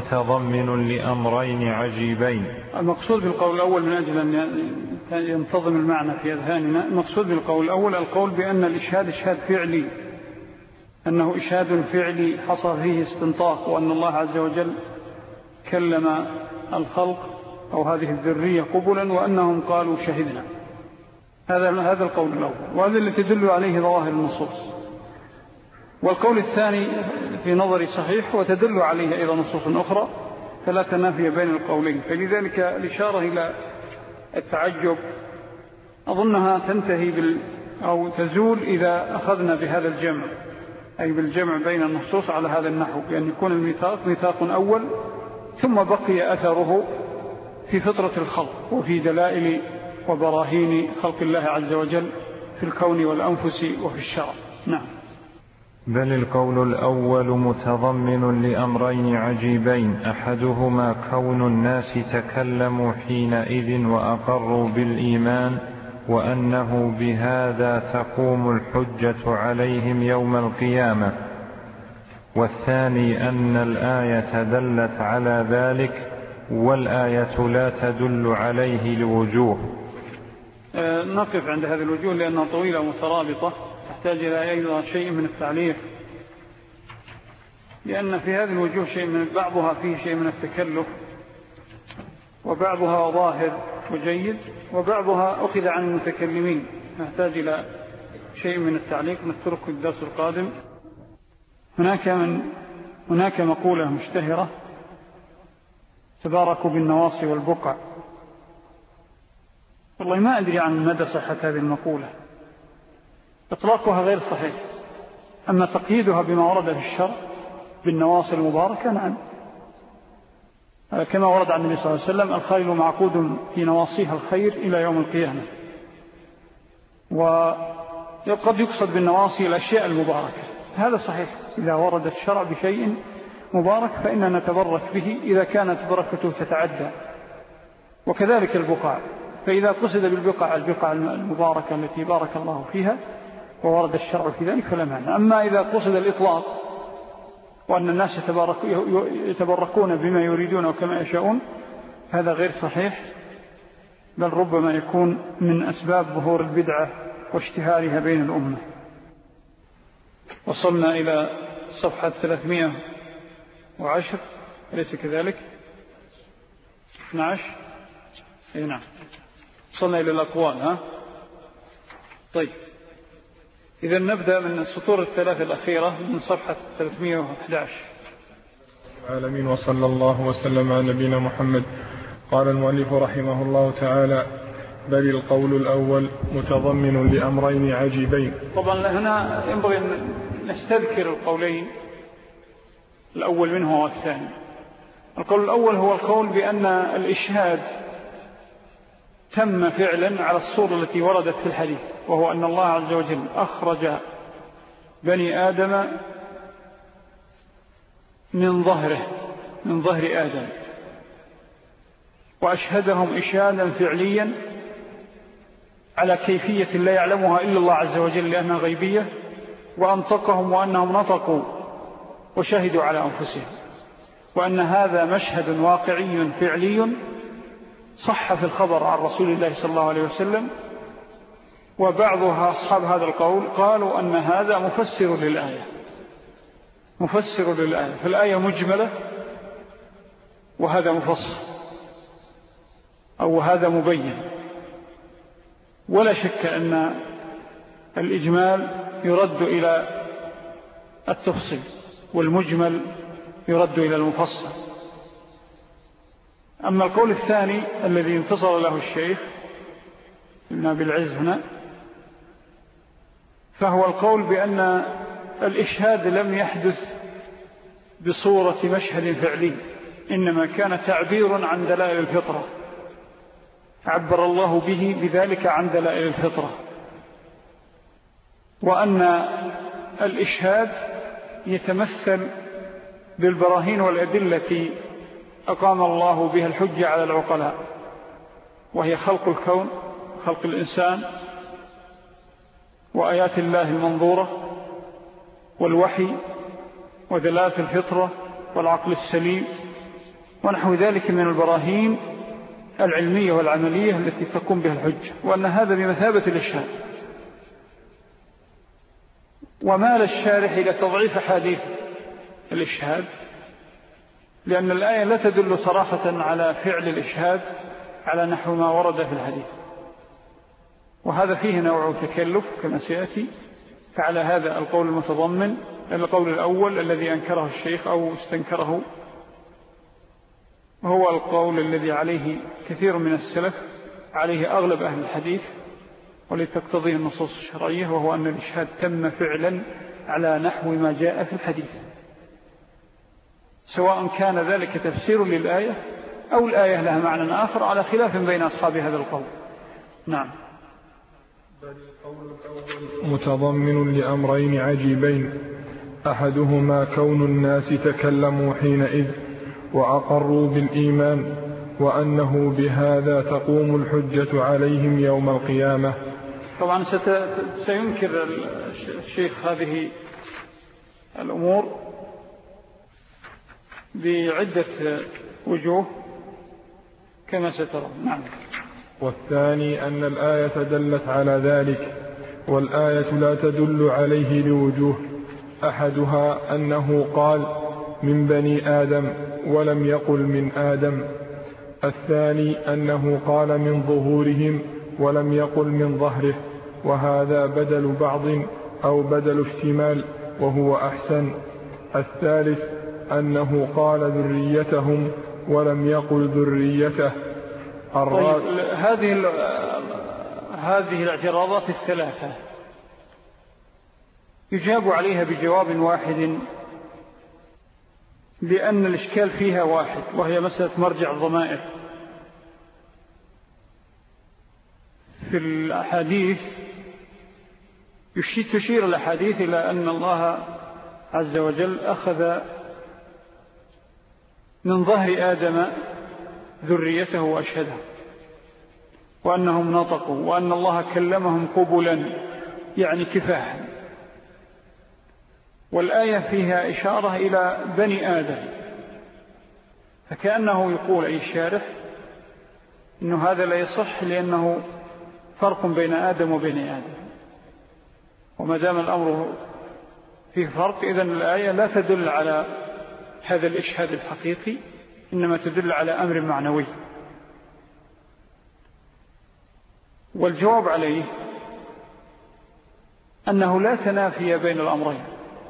متضمن لأمرين عجيبين. المقصود بالقول الأول من أجل أن ينتظم المعنى في أذهاننا، المقصود بالقول الأول القول بأن الإشهاد إشهاد فعلي، أنه إشهاد فعلي حصل فيه استنطاق، وأن الله عز وجل كلم الخلق أو هذه الذرية قبلا وأنهم قالوا شهدنا. هذا هذا القول الأول، وهذا اللي تدل عليه ظواهر النصوص. والقول الثاني في نظري صحيح وتدل عليه أيضا نصوص أخرى، فلا تنافي بين القولين. فلذلك الإشارة إلى التعجب أظنها تنتهي بال أو تزول إذا أخذنا بهذا الجمع، أي بالجمع بين النصوص على هذا النحو، بأن يكون الميثاق ميثاق أول ثم بقي أثره في فطرة الخلق وفي دلائل وبراهين خلق الله عز وجل في الكون والأنفس وفي الشرع. نعم. بل القول الأول متضمن لأمرين عجيبين، أحدهما كون الناس تكلموا حينئذ وأقروا بالإيمان، وأنه بهذا تقوم الحجة عليهم يوم القيامة. والثاني أن الآية دلت على ذلك، والآية لا تدل عليه لوجوه. أه نقف عند هذه الوجوه لأنها طويلة ومترابطة، تحتاج إلى أيضا شيء من التعليق، لأن في هذه الوجوه شيء من بعضها فيه شيء من التكلف، وبعضها ظاهر وجيد، وبعضها أخذ عن المتكلمين، نحتاج إلى شيء من التعليق نترك الدرس القادم. هناك من هناك مقولة مشتهرة: تباركوا بالنواصي والبقع. والله ما أدري عن مدى صحة هذه المقولة، إطلاقها غير صحيح، أما تقييدها بما ورد في الشرع بالنواصي المباركة نعم، كما ورد عن النبي صلى الله عليه وسلم: الخيل معقود في نواصيها الخير إلى يوم القيامة. وقد يقصد بالنواصي الأشياء المباركة، هذا صحيح، إذا ورد الشرع بشيء مبارك فإننا نتبرك به إذا كانت بركته تتعدى. وكذلك البقاع، فإذا قصد بالبقاع البقاع المباركة التي بارك الله فيها وورد الشرع في ذلك فلا معنى. أما إذا قصد الإطلاق وأن الناس يتبركون بما يريدون وكما يشاءون هذا غير صحيح، بل ربما يكون من أسباب ظهور البدعة واشتهارها بين الأمة. وصلنا إلى صفحة ثلاثمائة وعشرة، أليس كذلك؟ اثني عشر. اي نعم، وصلنا إلى الأقوال. ها طيب، إذا نبدأ من السطور الثلاثة الأخيرة من صفحة ثلاثمائة وأحد عشر. العالمين، وصلى الله وسلم على نبينا محمد. قال المؤلف رحمه الله تعالى: بل القول الأول متضمن لأمرين عجيبين. طبعا هنا ينبغي أن نستذكر القولين، الأول منه والثاني. القول الأول هو القول بأن الإشهاد تم فعلا على الصورة التي وردت في الحديث، وهو أن الله عز وجل أخرج بني آدم من ظهره من ظهر آدم وأشهدهم إشهادا فعليا على كيفية لا يعلمها إلا الله عز وجل لأنها غيبية، وأنطقهم وأنهم نطقوا وشهدوا على أنفسهم، وأن هذا مشهد واقعي فعلي صح في الخبر عن رسول الله صلى الله عليه وسلم. وبعضها أصحاب هذا القول قالوا أن هذا مفسر للآية مفسر للآية فالآية مجملة وهذا مفصل، أو هذا مبين. ولا شك أن الإجمال يرد إلى التفصيل، والمجمل يرد إلى المفصل. أما القول الثاني الذي انتصر له الشيخ ابن أبي العز هنا، فهو القول بأن الإشهاد لم يحدث بصورة مشهد فعلي، إنما كان تعبير عن دلائل الفطرة، عبر الله به بذلك عن دلائل الفطرة، وأن الإشهاد يتمثل بالبراهين والأدلة التي أقام الله بها الحجة على العقلاء، وهي خلق الكون، خلق الإنسان، وآيات الله المنظورة، والوحي، ودلالة الفطرة، والعقل السليم، ونحو ذلك من البراهين العلمية والعملية التي تقوم بها الحجة، وأن هذا بمثابة الإشهاد. ومال الشارح إلى تضعيف حديث الإشهاد، لأن الآية لا تدل صراحة على فعل الإشهاد على نحو ما ورد في الحديث، وهذا فيه نوع تكلف كما سيأتي. فعلى هذا القول المتضمن القول الأول الذي أنكره الشيخ أو استنكره هو القول الذي عليه كثير من السلف، عليه أغلب أهل الحديث، ولتقتضيه النصوص الشرعية، وهو أن الإشهاد تم فعلا على نحو ما جاء في الحديث، سواء كان ذلك تفسير للآية أو الآية لها معنى آخر، على خلاف بين أصحاب هذا القول. نعم. بل القول الأول متضمن لأمرين عجيبين، أحدهما كون الناس تكلموا حينئذ وأقروا بالإيمان، وأنه بهذا تقوم الحجة عليهم يوم القيامة. طبعا سينكر الشيخ هذه الأمور بعدة وجوه كما سترى. نعم. والثاني أن الآية دلت على ذلك، والآية لا تدل عليه لوجوه، أحدها أنه قال من بني آدم ولم يقل من آدم، الثاني أنه قال من ظهورهم ولم يقل من ظهره، وهذا بدل بعض أو بدل اشتمال وهو أحسن. الثالث أنه قال ذريتهم ولم يقل ذريته. طيب، هذه هذه الاعتراضات الثلاثة يجاب عليها بجواب واحد لأن الإشكال فيها واحد، وهي مسألة مرجع الضمائر. في الأحاديث تشير الأحاديث إلى أن الله عز وجل أخذ من ظهر آدم ذريته وأشهده، وأنهم نطقوا، وأن الله كلمهم قبلا يعني كفاحا. والآية فيها إشارة إلى بني آدم، فكأنه يقول أي الشارح إنه هذا لا يصح، لأنه فرق بين آدم وبين آدم، وما دام الأمر فيه فرق إذن الآية لا تدل على هذا الإشهاد الحقيقي، إنما تدل على أمر معنوي. والجواب عليه أنه لا تنافي بين الأمرين،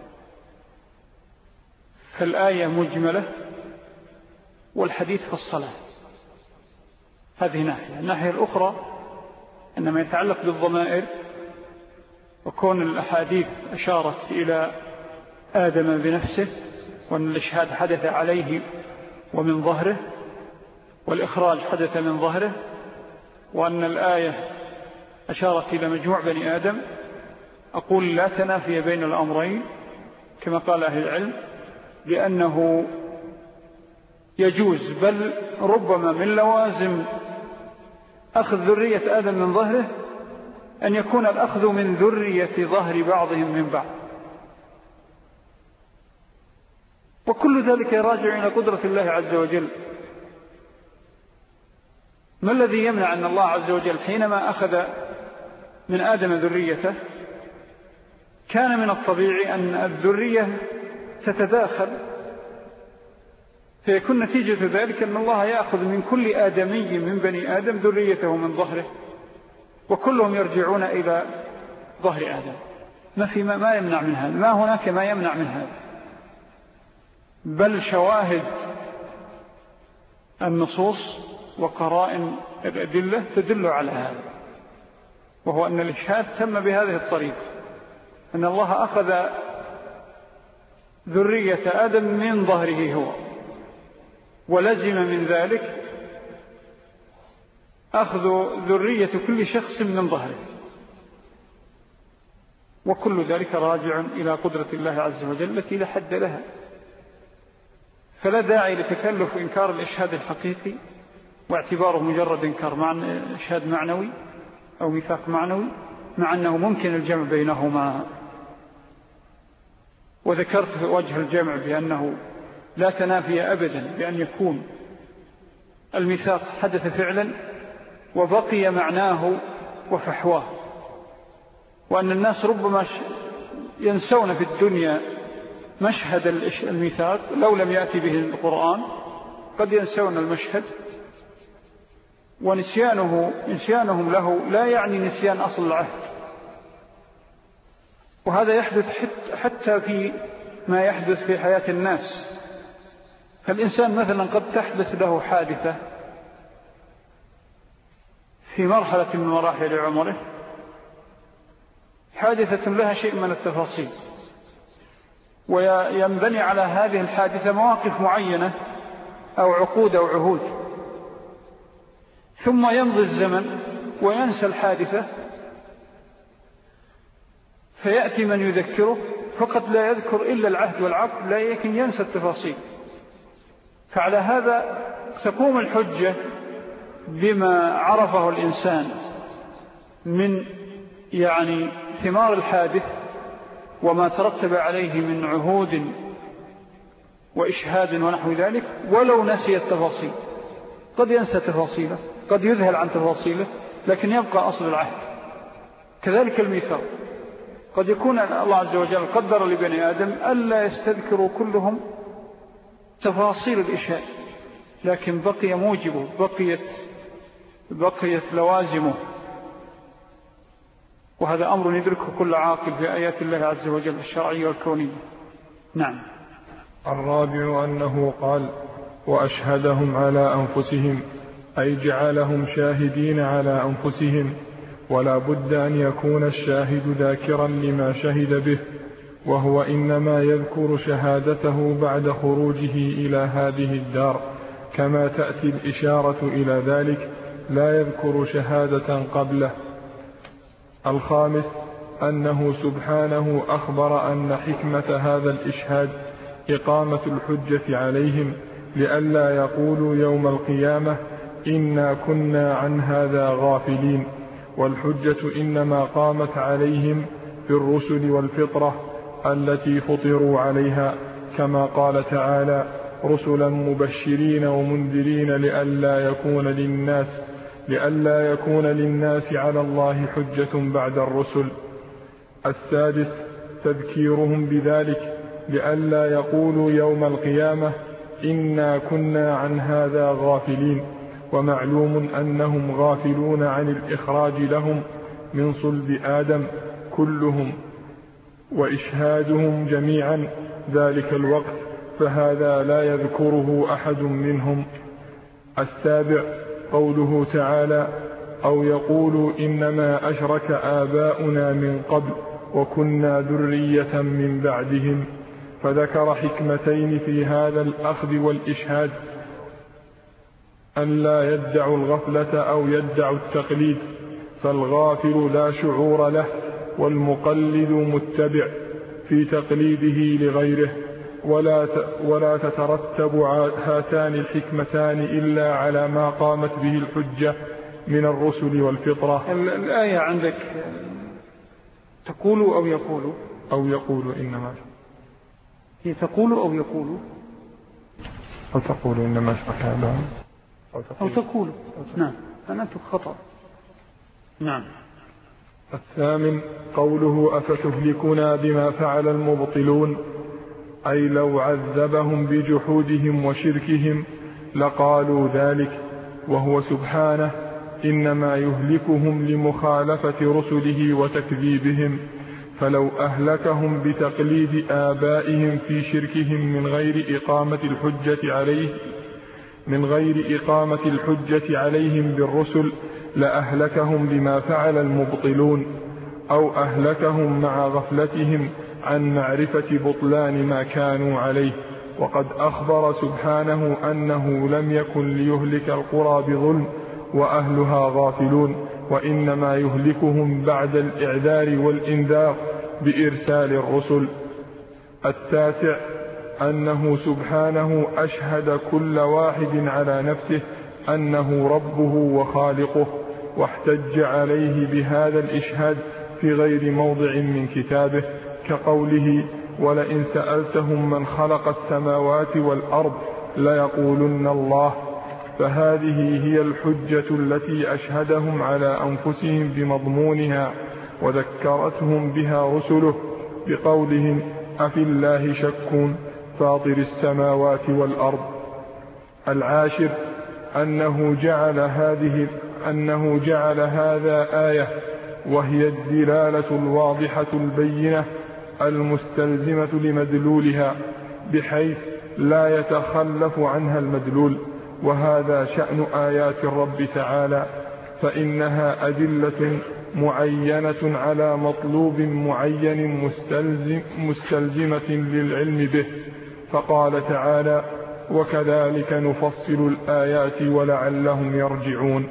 فالآية مجملة والحديث في الصلاة، هذه ناحية. الناحية الأخرى أنما يتعلق بالضمائر، وكون الأحاديث أشارت إلى آدم بنفسه، وأن الإشهاد حدث عليه ومن ظهره، والإخراج حدث من ظهره، وأن الآية أشارت إلى مجموع بني آدم، أقول لا تنافي بين الأمرين كما قال أهل العلم، لأنه يجوز بل ربما من لوازم أخذ ذرية آدم من ظهره أن يكون الأخذ من ذرية ظهر بعضهم من بعض، وكل ذلك يراجع إلى قدرة الله عز وجل. ما الذي يمنع أن الله عز وجل حينما أخذ من آدم ذريته كان من الطبيعي أن الذرية تتداخل، فيكون نتيجة ذلك أن الله يأخذ من كل آدمي من بني آدم ذريته من ظهره، وكلهم يرجعون إلى ظهر آدم. ما في ما يمنع من هذا، ما هناك ما يمنع من هذا، بل شواهد النصوص وقرائن الأدلة تدل على هذا، وهو أن الإشهاد تم بهذه الطريقة، أن الله أخذ ذرية آدم من ظهره هو، ولزم من ذلك أخذ ذرية كل شخص من ظهره، وكل ذلك راجع إلى قدرة الله عز وجل التي لا حد لها. فلا داعي لتكلف إنكار الإشهاد الحقيقي واعتباره مجرد إنكار مع إشهاد معنوي أو ميثاق معنوي، مع أنه ممكن الجمع بينهما. وذكرت وجه الجمع بأنه لا تنافي أبدا بأن يكون الميثاق حدث فعلا وبقي معناه وفحواه، وأن الناس ربما ينسون في الدنيا مشهد الميثاق لو لم يأتي به القرآن، قد ينسون المشهد، ونسيانه نسيانهم له لا يعني نسيان أصل العهد. وهذا يحدث حتى في ما يحدث في حياة الناس. فالإنسان مثلا قد تحدث له حادثة في مرحلة من مراحل عمره، حادثة لها شيء من التفاصيل، وينبني على هذه الحادثة مواقف معينة أو عقود أو عهود، ثم يمضي الزمن وينسى الحادثة، فيأتي من يذكره فقط لا يذكر إلا العهد والعقد، لكن ينسى التفاصيل. فعلى هذا تقوم الحجة بما عرفه الإنسان من يعني ثمار الحادث وما ترتب عليه من عهود وإشهاد ونحو ذلك، ولو نسي التفاصيل. قد ينسى تفاصيله، قد يذهل عن تفاصيله، لكن يبقى أصل العهد. كذلك الميثاق، قد يكون الله عز وجل قدر لبني آدم ألا يستذكروا كلهم تفاصيل الإشهاد، لكن بقي موجبه، بقيت, بقيت لوازمه. وهذا أمر يدركه كل عاقل في آيات الله عز وجل الشرعية والكونية. نعم. الرابع أنه قال: وأشهدهم على أنفسهم، أي جعلهم شاهدين على أنفسهم، ولا بد أن يكون الشاهد ذاكرا لما شهد به، وهو إنما يذكر شهادته بعد خروجه إلى هذه الدار، كما تأتي الإشارة إلى ذلك، لا يذكر شهادة قبله. الخامس أنه سبحانه أخبر أن حكمة هذا الإشهاد إقامة الحجة عليهم، لئلا يقولوا يوم القيامة إنا كنا عن هذا غافلين. والحجة إنما قامت عليهم بالرسل والفطرة التي فطروا عليها، كما قال تعالى: رسلا مبشرين ومنذرين لئلا يكون للناس لئلا يكون للناس على الله حجة بعد الرسل. السادس تذكيرهم بذلك لئلا يقولوا يوم القيامة إنا كنا عن هذا غافلين. ومعلوم أنهم غافلون عن الإخراج لهم من صلب آدم كلهم وإشهادهم جميعا ذلك الوقت، فهذا لا يذكره أحد منهم. السابع قوله تعالى: أو يقولوا إنما أشرك آباؤنا من قبل وكنا ذرية من بعدهم. فذكر حكمتين في هذا الأخذ والإشهاد: أن لا يدعوا الغفلة أو يدعوا التقليد، فالغافل لا شعور له، والمقلد متبع في تقليده لغيره، ولا ولا تترتب هاتان الحكمتان إلا على ما قامت به الحجة من الرسل والفطرة. الآية عندك تقول أو يقول أو يقول إنما هي تقول أو يقول أو تقول إنما أشرك آباؤنا أو تقول, أو تقول. نعم أنا خطأ. نعم. الثامن قوله: أفتهلكنا بما فعل المبطلون، أي لو عذبهم بجحودهم وشركهم لقالوا ذلك، وهو سبحانه إنما يهلكهم لمخالفة رسله وتكذيبهم. فلو أهلكهم بتقليد آبائهم في شركهم من غير إقامة الحجة عليه من غير إقامة الحجة عليهم بالرسل لأهلكهم بما فعل المبطلون، أو أهلكهم مع غفلتهم عن معرفة بطلان ما كانوا عليه. وقد أخبر سبحانه أنه لم يكن ليهلك القرى بظلم وأهلها غافلون، وإنما يهلكهم بعد الإعذار والإنذار بإرسال الرسل. التاسع أنه سبحانه أشهد كل واحد على نفسه أنه ربه وخالقه، واحتج عليه بهذا الإشهاد في غير موضع من كتابه، كقوله: ولئن سألتهم من خلق السماوات والأرض ليقولن الله. فهذه هي الحجة التي أشهدهم على أنفسهم بمضمونها، وذكرتهم بها رسله بقولهم: أفي الله شك فاطر السماوات والأرض. العاشر أنه جعل هذه أنه جعل هذا آية، وهي الدلالة الواضحة البينة المستلزمة لمدلولها، بحيث لا يتخلف عنها المدلول، وهذا شأن آيات الرب تعالى، فإنها أدلة معينة على مطلوب معين مستلزم مستلزمة للعلم به. فقال تعالى: وكذلك نفصل الآيات ولعلهم يرجعون.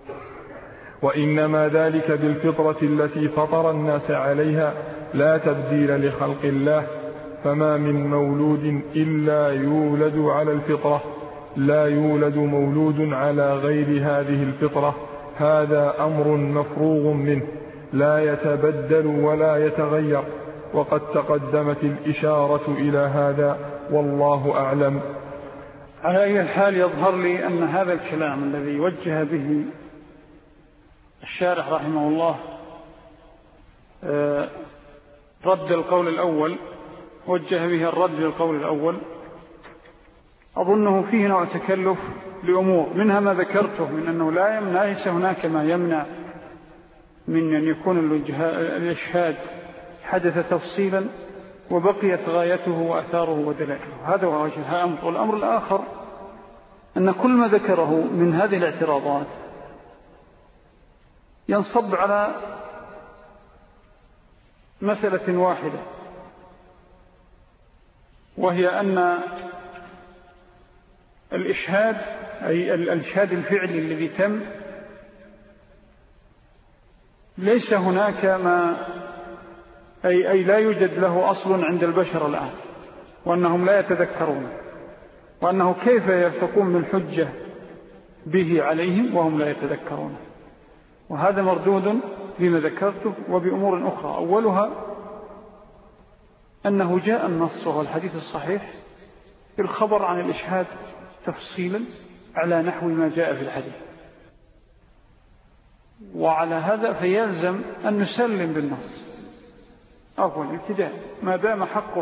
وإنما ذلك بالفطرة التي فطر الناس عليها، لا تبديل لخلق الله، فما من مولود إلا يولد على الفطرة، لا يولد مولود على غير هذه الفطرة، هذا أمر مفروغ منه لا يتبدل ولا يتغير، وقد تقدمت الإشارة إلى هذا، والله أعلم. على أي حال يظهر لي أن هذا الكلام الذي وجه به الشارح رحمه الله رد القول الأول، وجه به الرد للقول الأول، أظنه فيه نوع تكلف لأمور، منها ما ذكرته من أنه لا يمنع، ليس هناك ما يمنع من أن يكون الإشهاد حدث تفصيلا وبقيت غايته وأثاره ودلائله، هذا هو وجه أمر. والأمر الآخر أن كل ما ذكره من هذه الاعتراضات ينصب على مسألة واحدة، وهي أن الإشهاد أي الإشهاد الفعلي الذي تم ليس هناك ما أي, أي لا يوجد له أصل عند البشر الآن، وأنهم لا يتذكرون، وأنه كيف يتقوم بالحجة به عليهم وهم لا يتذكرون. وهذا مردود بما ذكرته وبأمور أخرى. أولها أنه جاء النص وهو الحديث الصحيح في الخبر عن الإشهاد تفصيلا على نحو ما جاء في الحديث، وعلى هذا فيلزم أن نسلم بالنص أول ابتداء، ما دام حق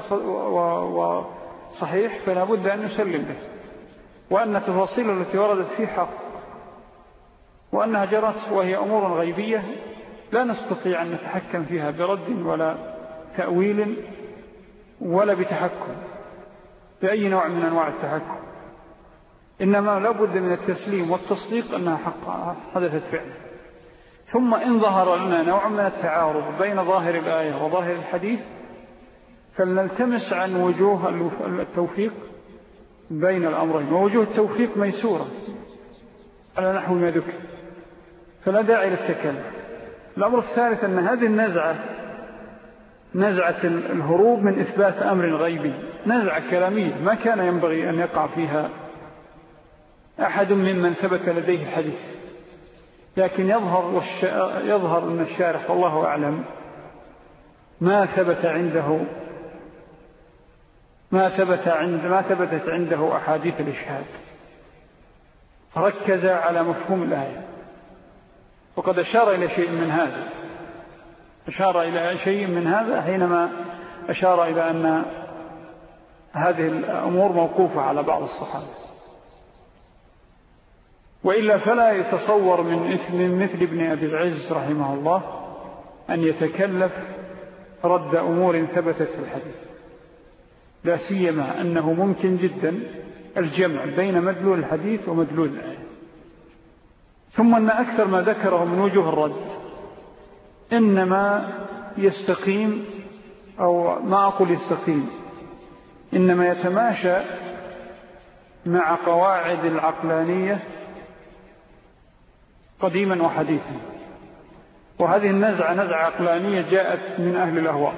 وصحيح فلا بد أن نسلم به، وأن التفاصيل التي وردت فيه حق، وأنها جرت وهي أمور غيبية لا نستطيع أن نتحكم فيها برد ولا تأويل ولا بتحكم بأي نوع من أنواع التحكم، إنما لا بد من التسليم والتصديق أنها حق حدثت فعلا. ثم إن ظهر لنا نوع من التعارض بين ظاهر الآية وظاهر الحديث فلنلتمس عن وجوه التوفيق بين الأمرين، ووجوه التوفيق ميسورة على نحو ما ذكر، فلا داعي للتكلم. الأمر الثالث أن هذه النزعة نزعة الهروب من إثبات أمر غيبي نزعة كلامية ما كان ينبغي أن يقع فيها أحد ممن ثبت لديه الحديث، لكن يظهر, والش... يظهر أن الشارح والله أعلم ما ثبت عنده ما ثبت عند ما ثبتت عنده أحاديث الإشهاد، ركز على مفهوم الآية، وقد أشار إلى شيء من هذا أشار إلى شيء من هذا حينما أشار إلى أن هذه الأمور موقوفة على بعض الصحابة، وإلا فلا يتصور من مثل ابن أبي العز رحمه الله أن يتكلف رد أمور ثبتت في الحديث، لا سيما أنه ممكن جدا الجمع بين مدلول الحديث ومدلول الآية. ثم أن أكثر ما ذكره من وجوه الرد إنما يستقيم، أو ما أقول يستقيم، إنما يتماشى مع قواعد العقلانية قديما وحديثا، وهذه النزعة نزعة عقلانية جاءت من أهل الأهواء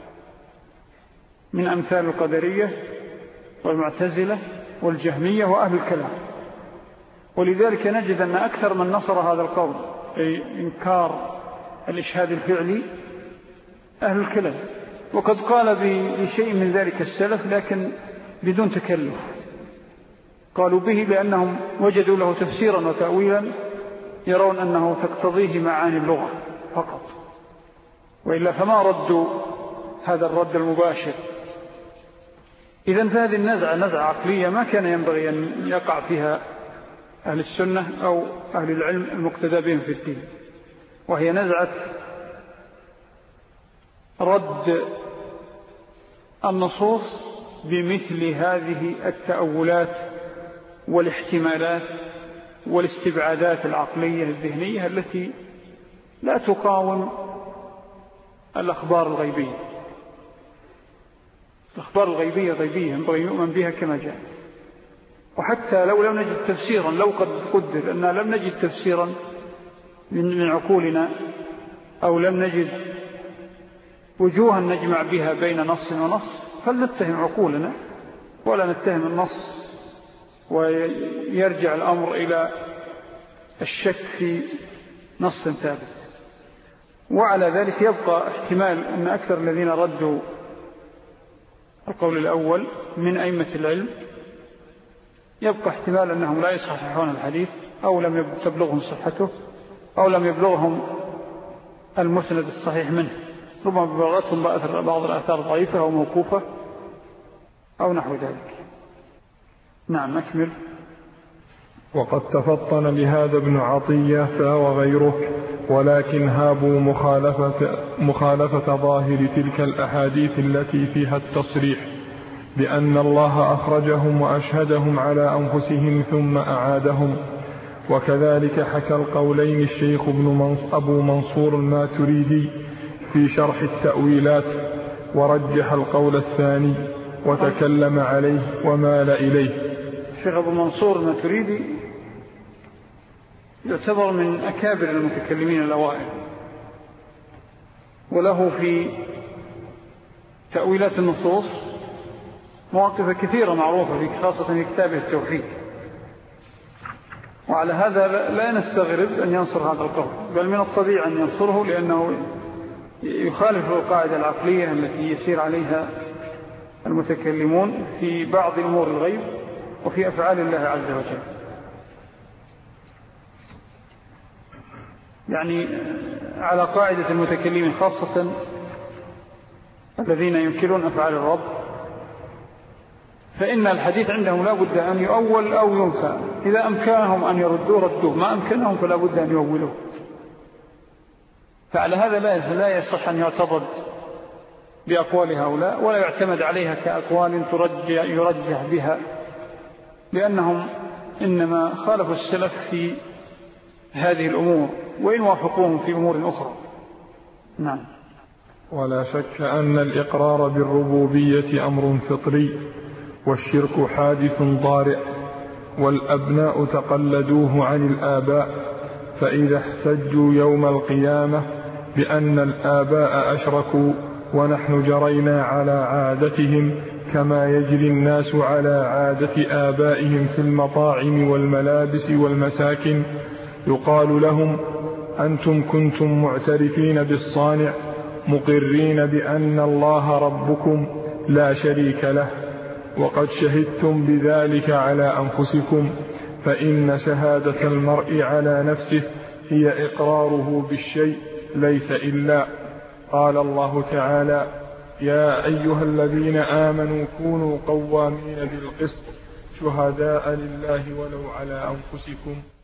من أمثال القدرية والمعتزلة والجهمية وأهل الكلام، ولذلك نجد أن أكثر من نصر هذا القول أي إنكار الإشهاد الفعلي أهل الكلام، وقد قال بشيء من ذلك السلف لكن بدون تكلف، قالوا به لأنهم وجدوا له تفسيرا وتأويلا يرون أنه تقتضيه معاني اللغة فقط، وإلا فما ردوا هذا الرد المباشر. إذن فهذه النزعة نزعة عقلية ما كان ينبغي أن يقع فيها أهل السنة أو أهل العلم المقتدى بهم في الدين، وهي نزعة رد النصوص بمثل هذه التأولات والاحتمالات والاستبعادات العقلية الذهنية التي لا تقاوم الأخبار الغيبية. الأخبار الغيبية غيبية ينبغي يؤمن بها كما جاءت، وحتى لو لم نجد تفسيرا، لو قد قدر أننا لم نجد تفسيرا من عقولنا أو لم نجد وجوها نجمع بها بين نص ونص فلنتهم عقولنا ولا نتهم النص ويرجع الأمر إلى الشك في نص ثابت. وعلى ذلك يبقى احتمال أن أكثر الذين ردوا القول الأول من أئمة العلم يبقى احتمال أنهم لا يصححون الحديث أو لم تبلغهم صحته أو لم يبلغهم المسند الصحيح منه، ربما بلغتهم بعض الآثار ضعيفة أو موقوفة أو نحو ذلك. نعم أكمل. وقد تفطن لهذا ابن عطية وغيره، ولكن هابوا مخالفة, مخالفة ظاهر تلك الأحاديث التي فيها التصريح بأن الله أخرجهم وأشهدهم على أنفسهم ثم أعادهم. وكذلك حكى القولين الشيخ ابن أبو منصور الماتريدي في شرح التأويلات، ورجح القول الثاني وتكلم عليه ومال إليه. الشيخ أبو منصور الماتريدي يعتبر من أكابر المتكلمين الأوائل، وله في تأويلات النصوص مواقف كثيرة معروفة، خاصة في كتابه التوحيد. وعلى هذا لا نستغرب أن ينصر هذا القول، بل من الطبيعي أن ينصره، لأنه يخالف القاعدة العقلية التي يسير عليها المتكلمون في بعض أمور الغيب وفي أفعال الله عز وجل. يعني على قاعدة المتكلمين خاصة الذين ينكرون أفعال الرب، فإن الحديث عندهم لا بد أن يؤول أو ينفى. إذا أمكنهم أن يردوه ردوه، ما أمكنهم فلا بد أن يؤولوه. فعلى هذا لا يصح أن يعتضد بأقوال هؤلاء ولا يعتمد عليها كأقوال ترجع يرجح بها، لأنهم إنما خالفوا السلف في هذه الأمور وإن وافقوهم في أمور أخرى. نعم. ولا شك أن الإقرار بالربوبية أمر فطري، والشرك حادث ضارع، والأبناء تقلدوه عن الآباء، فإذا احتجوا يوم القيامة بأن الآباء أشركوا ونحن جرينا على عادتهم كما يجري الناس على عادة آبائهم في المطاعم والملابس والمساكن، يقال لهم: أنتم كنتم معترفين بالصانع مقرين بأن الله ربكم لا شريك له، وقد شهدتم بذلك على أنفسكم، فإن شهادة المرء على نفسه هي إقراره بالشيء ليس إلا. قال الله تعالى: يا أيها الذين آمنوا كونوا قوامين بالقسط شهداء لله ولو على أنفسكم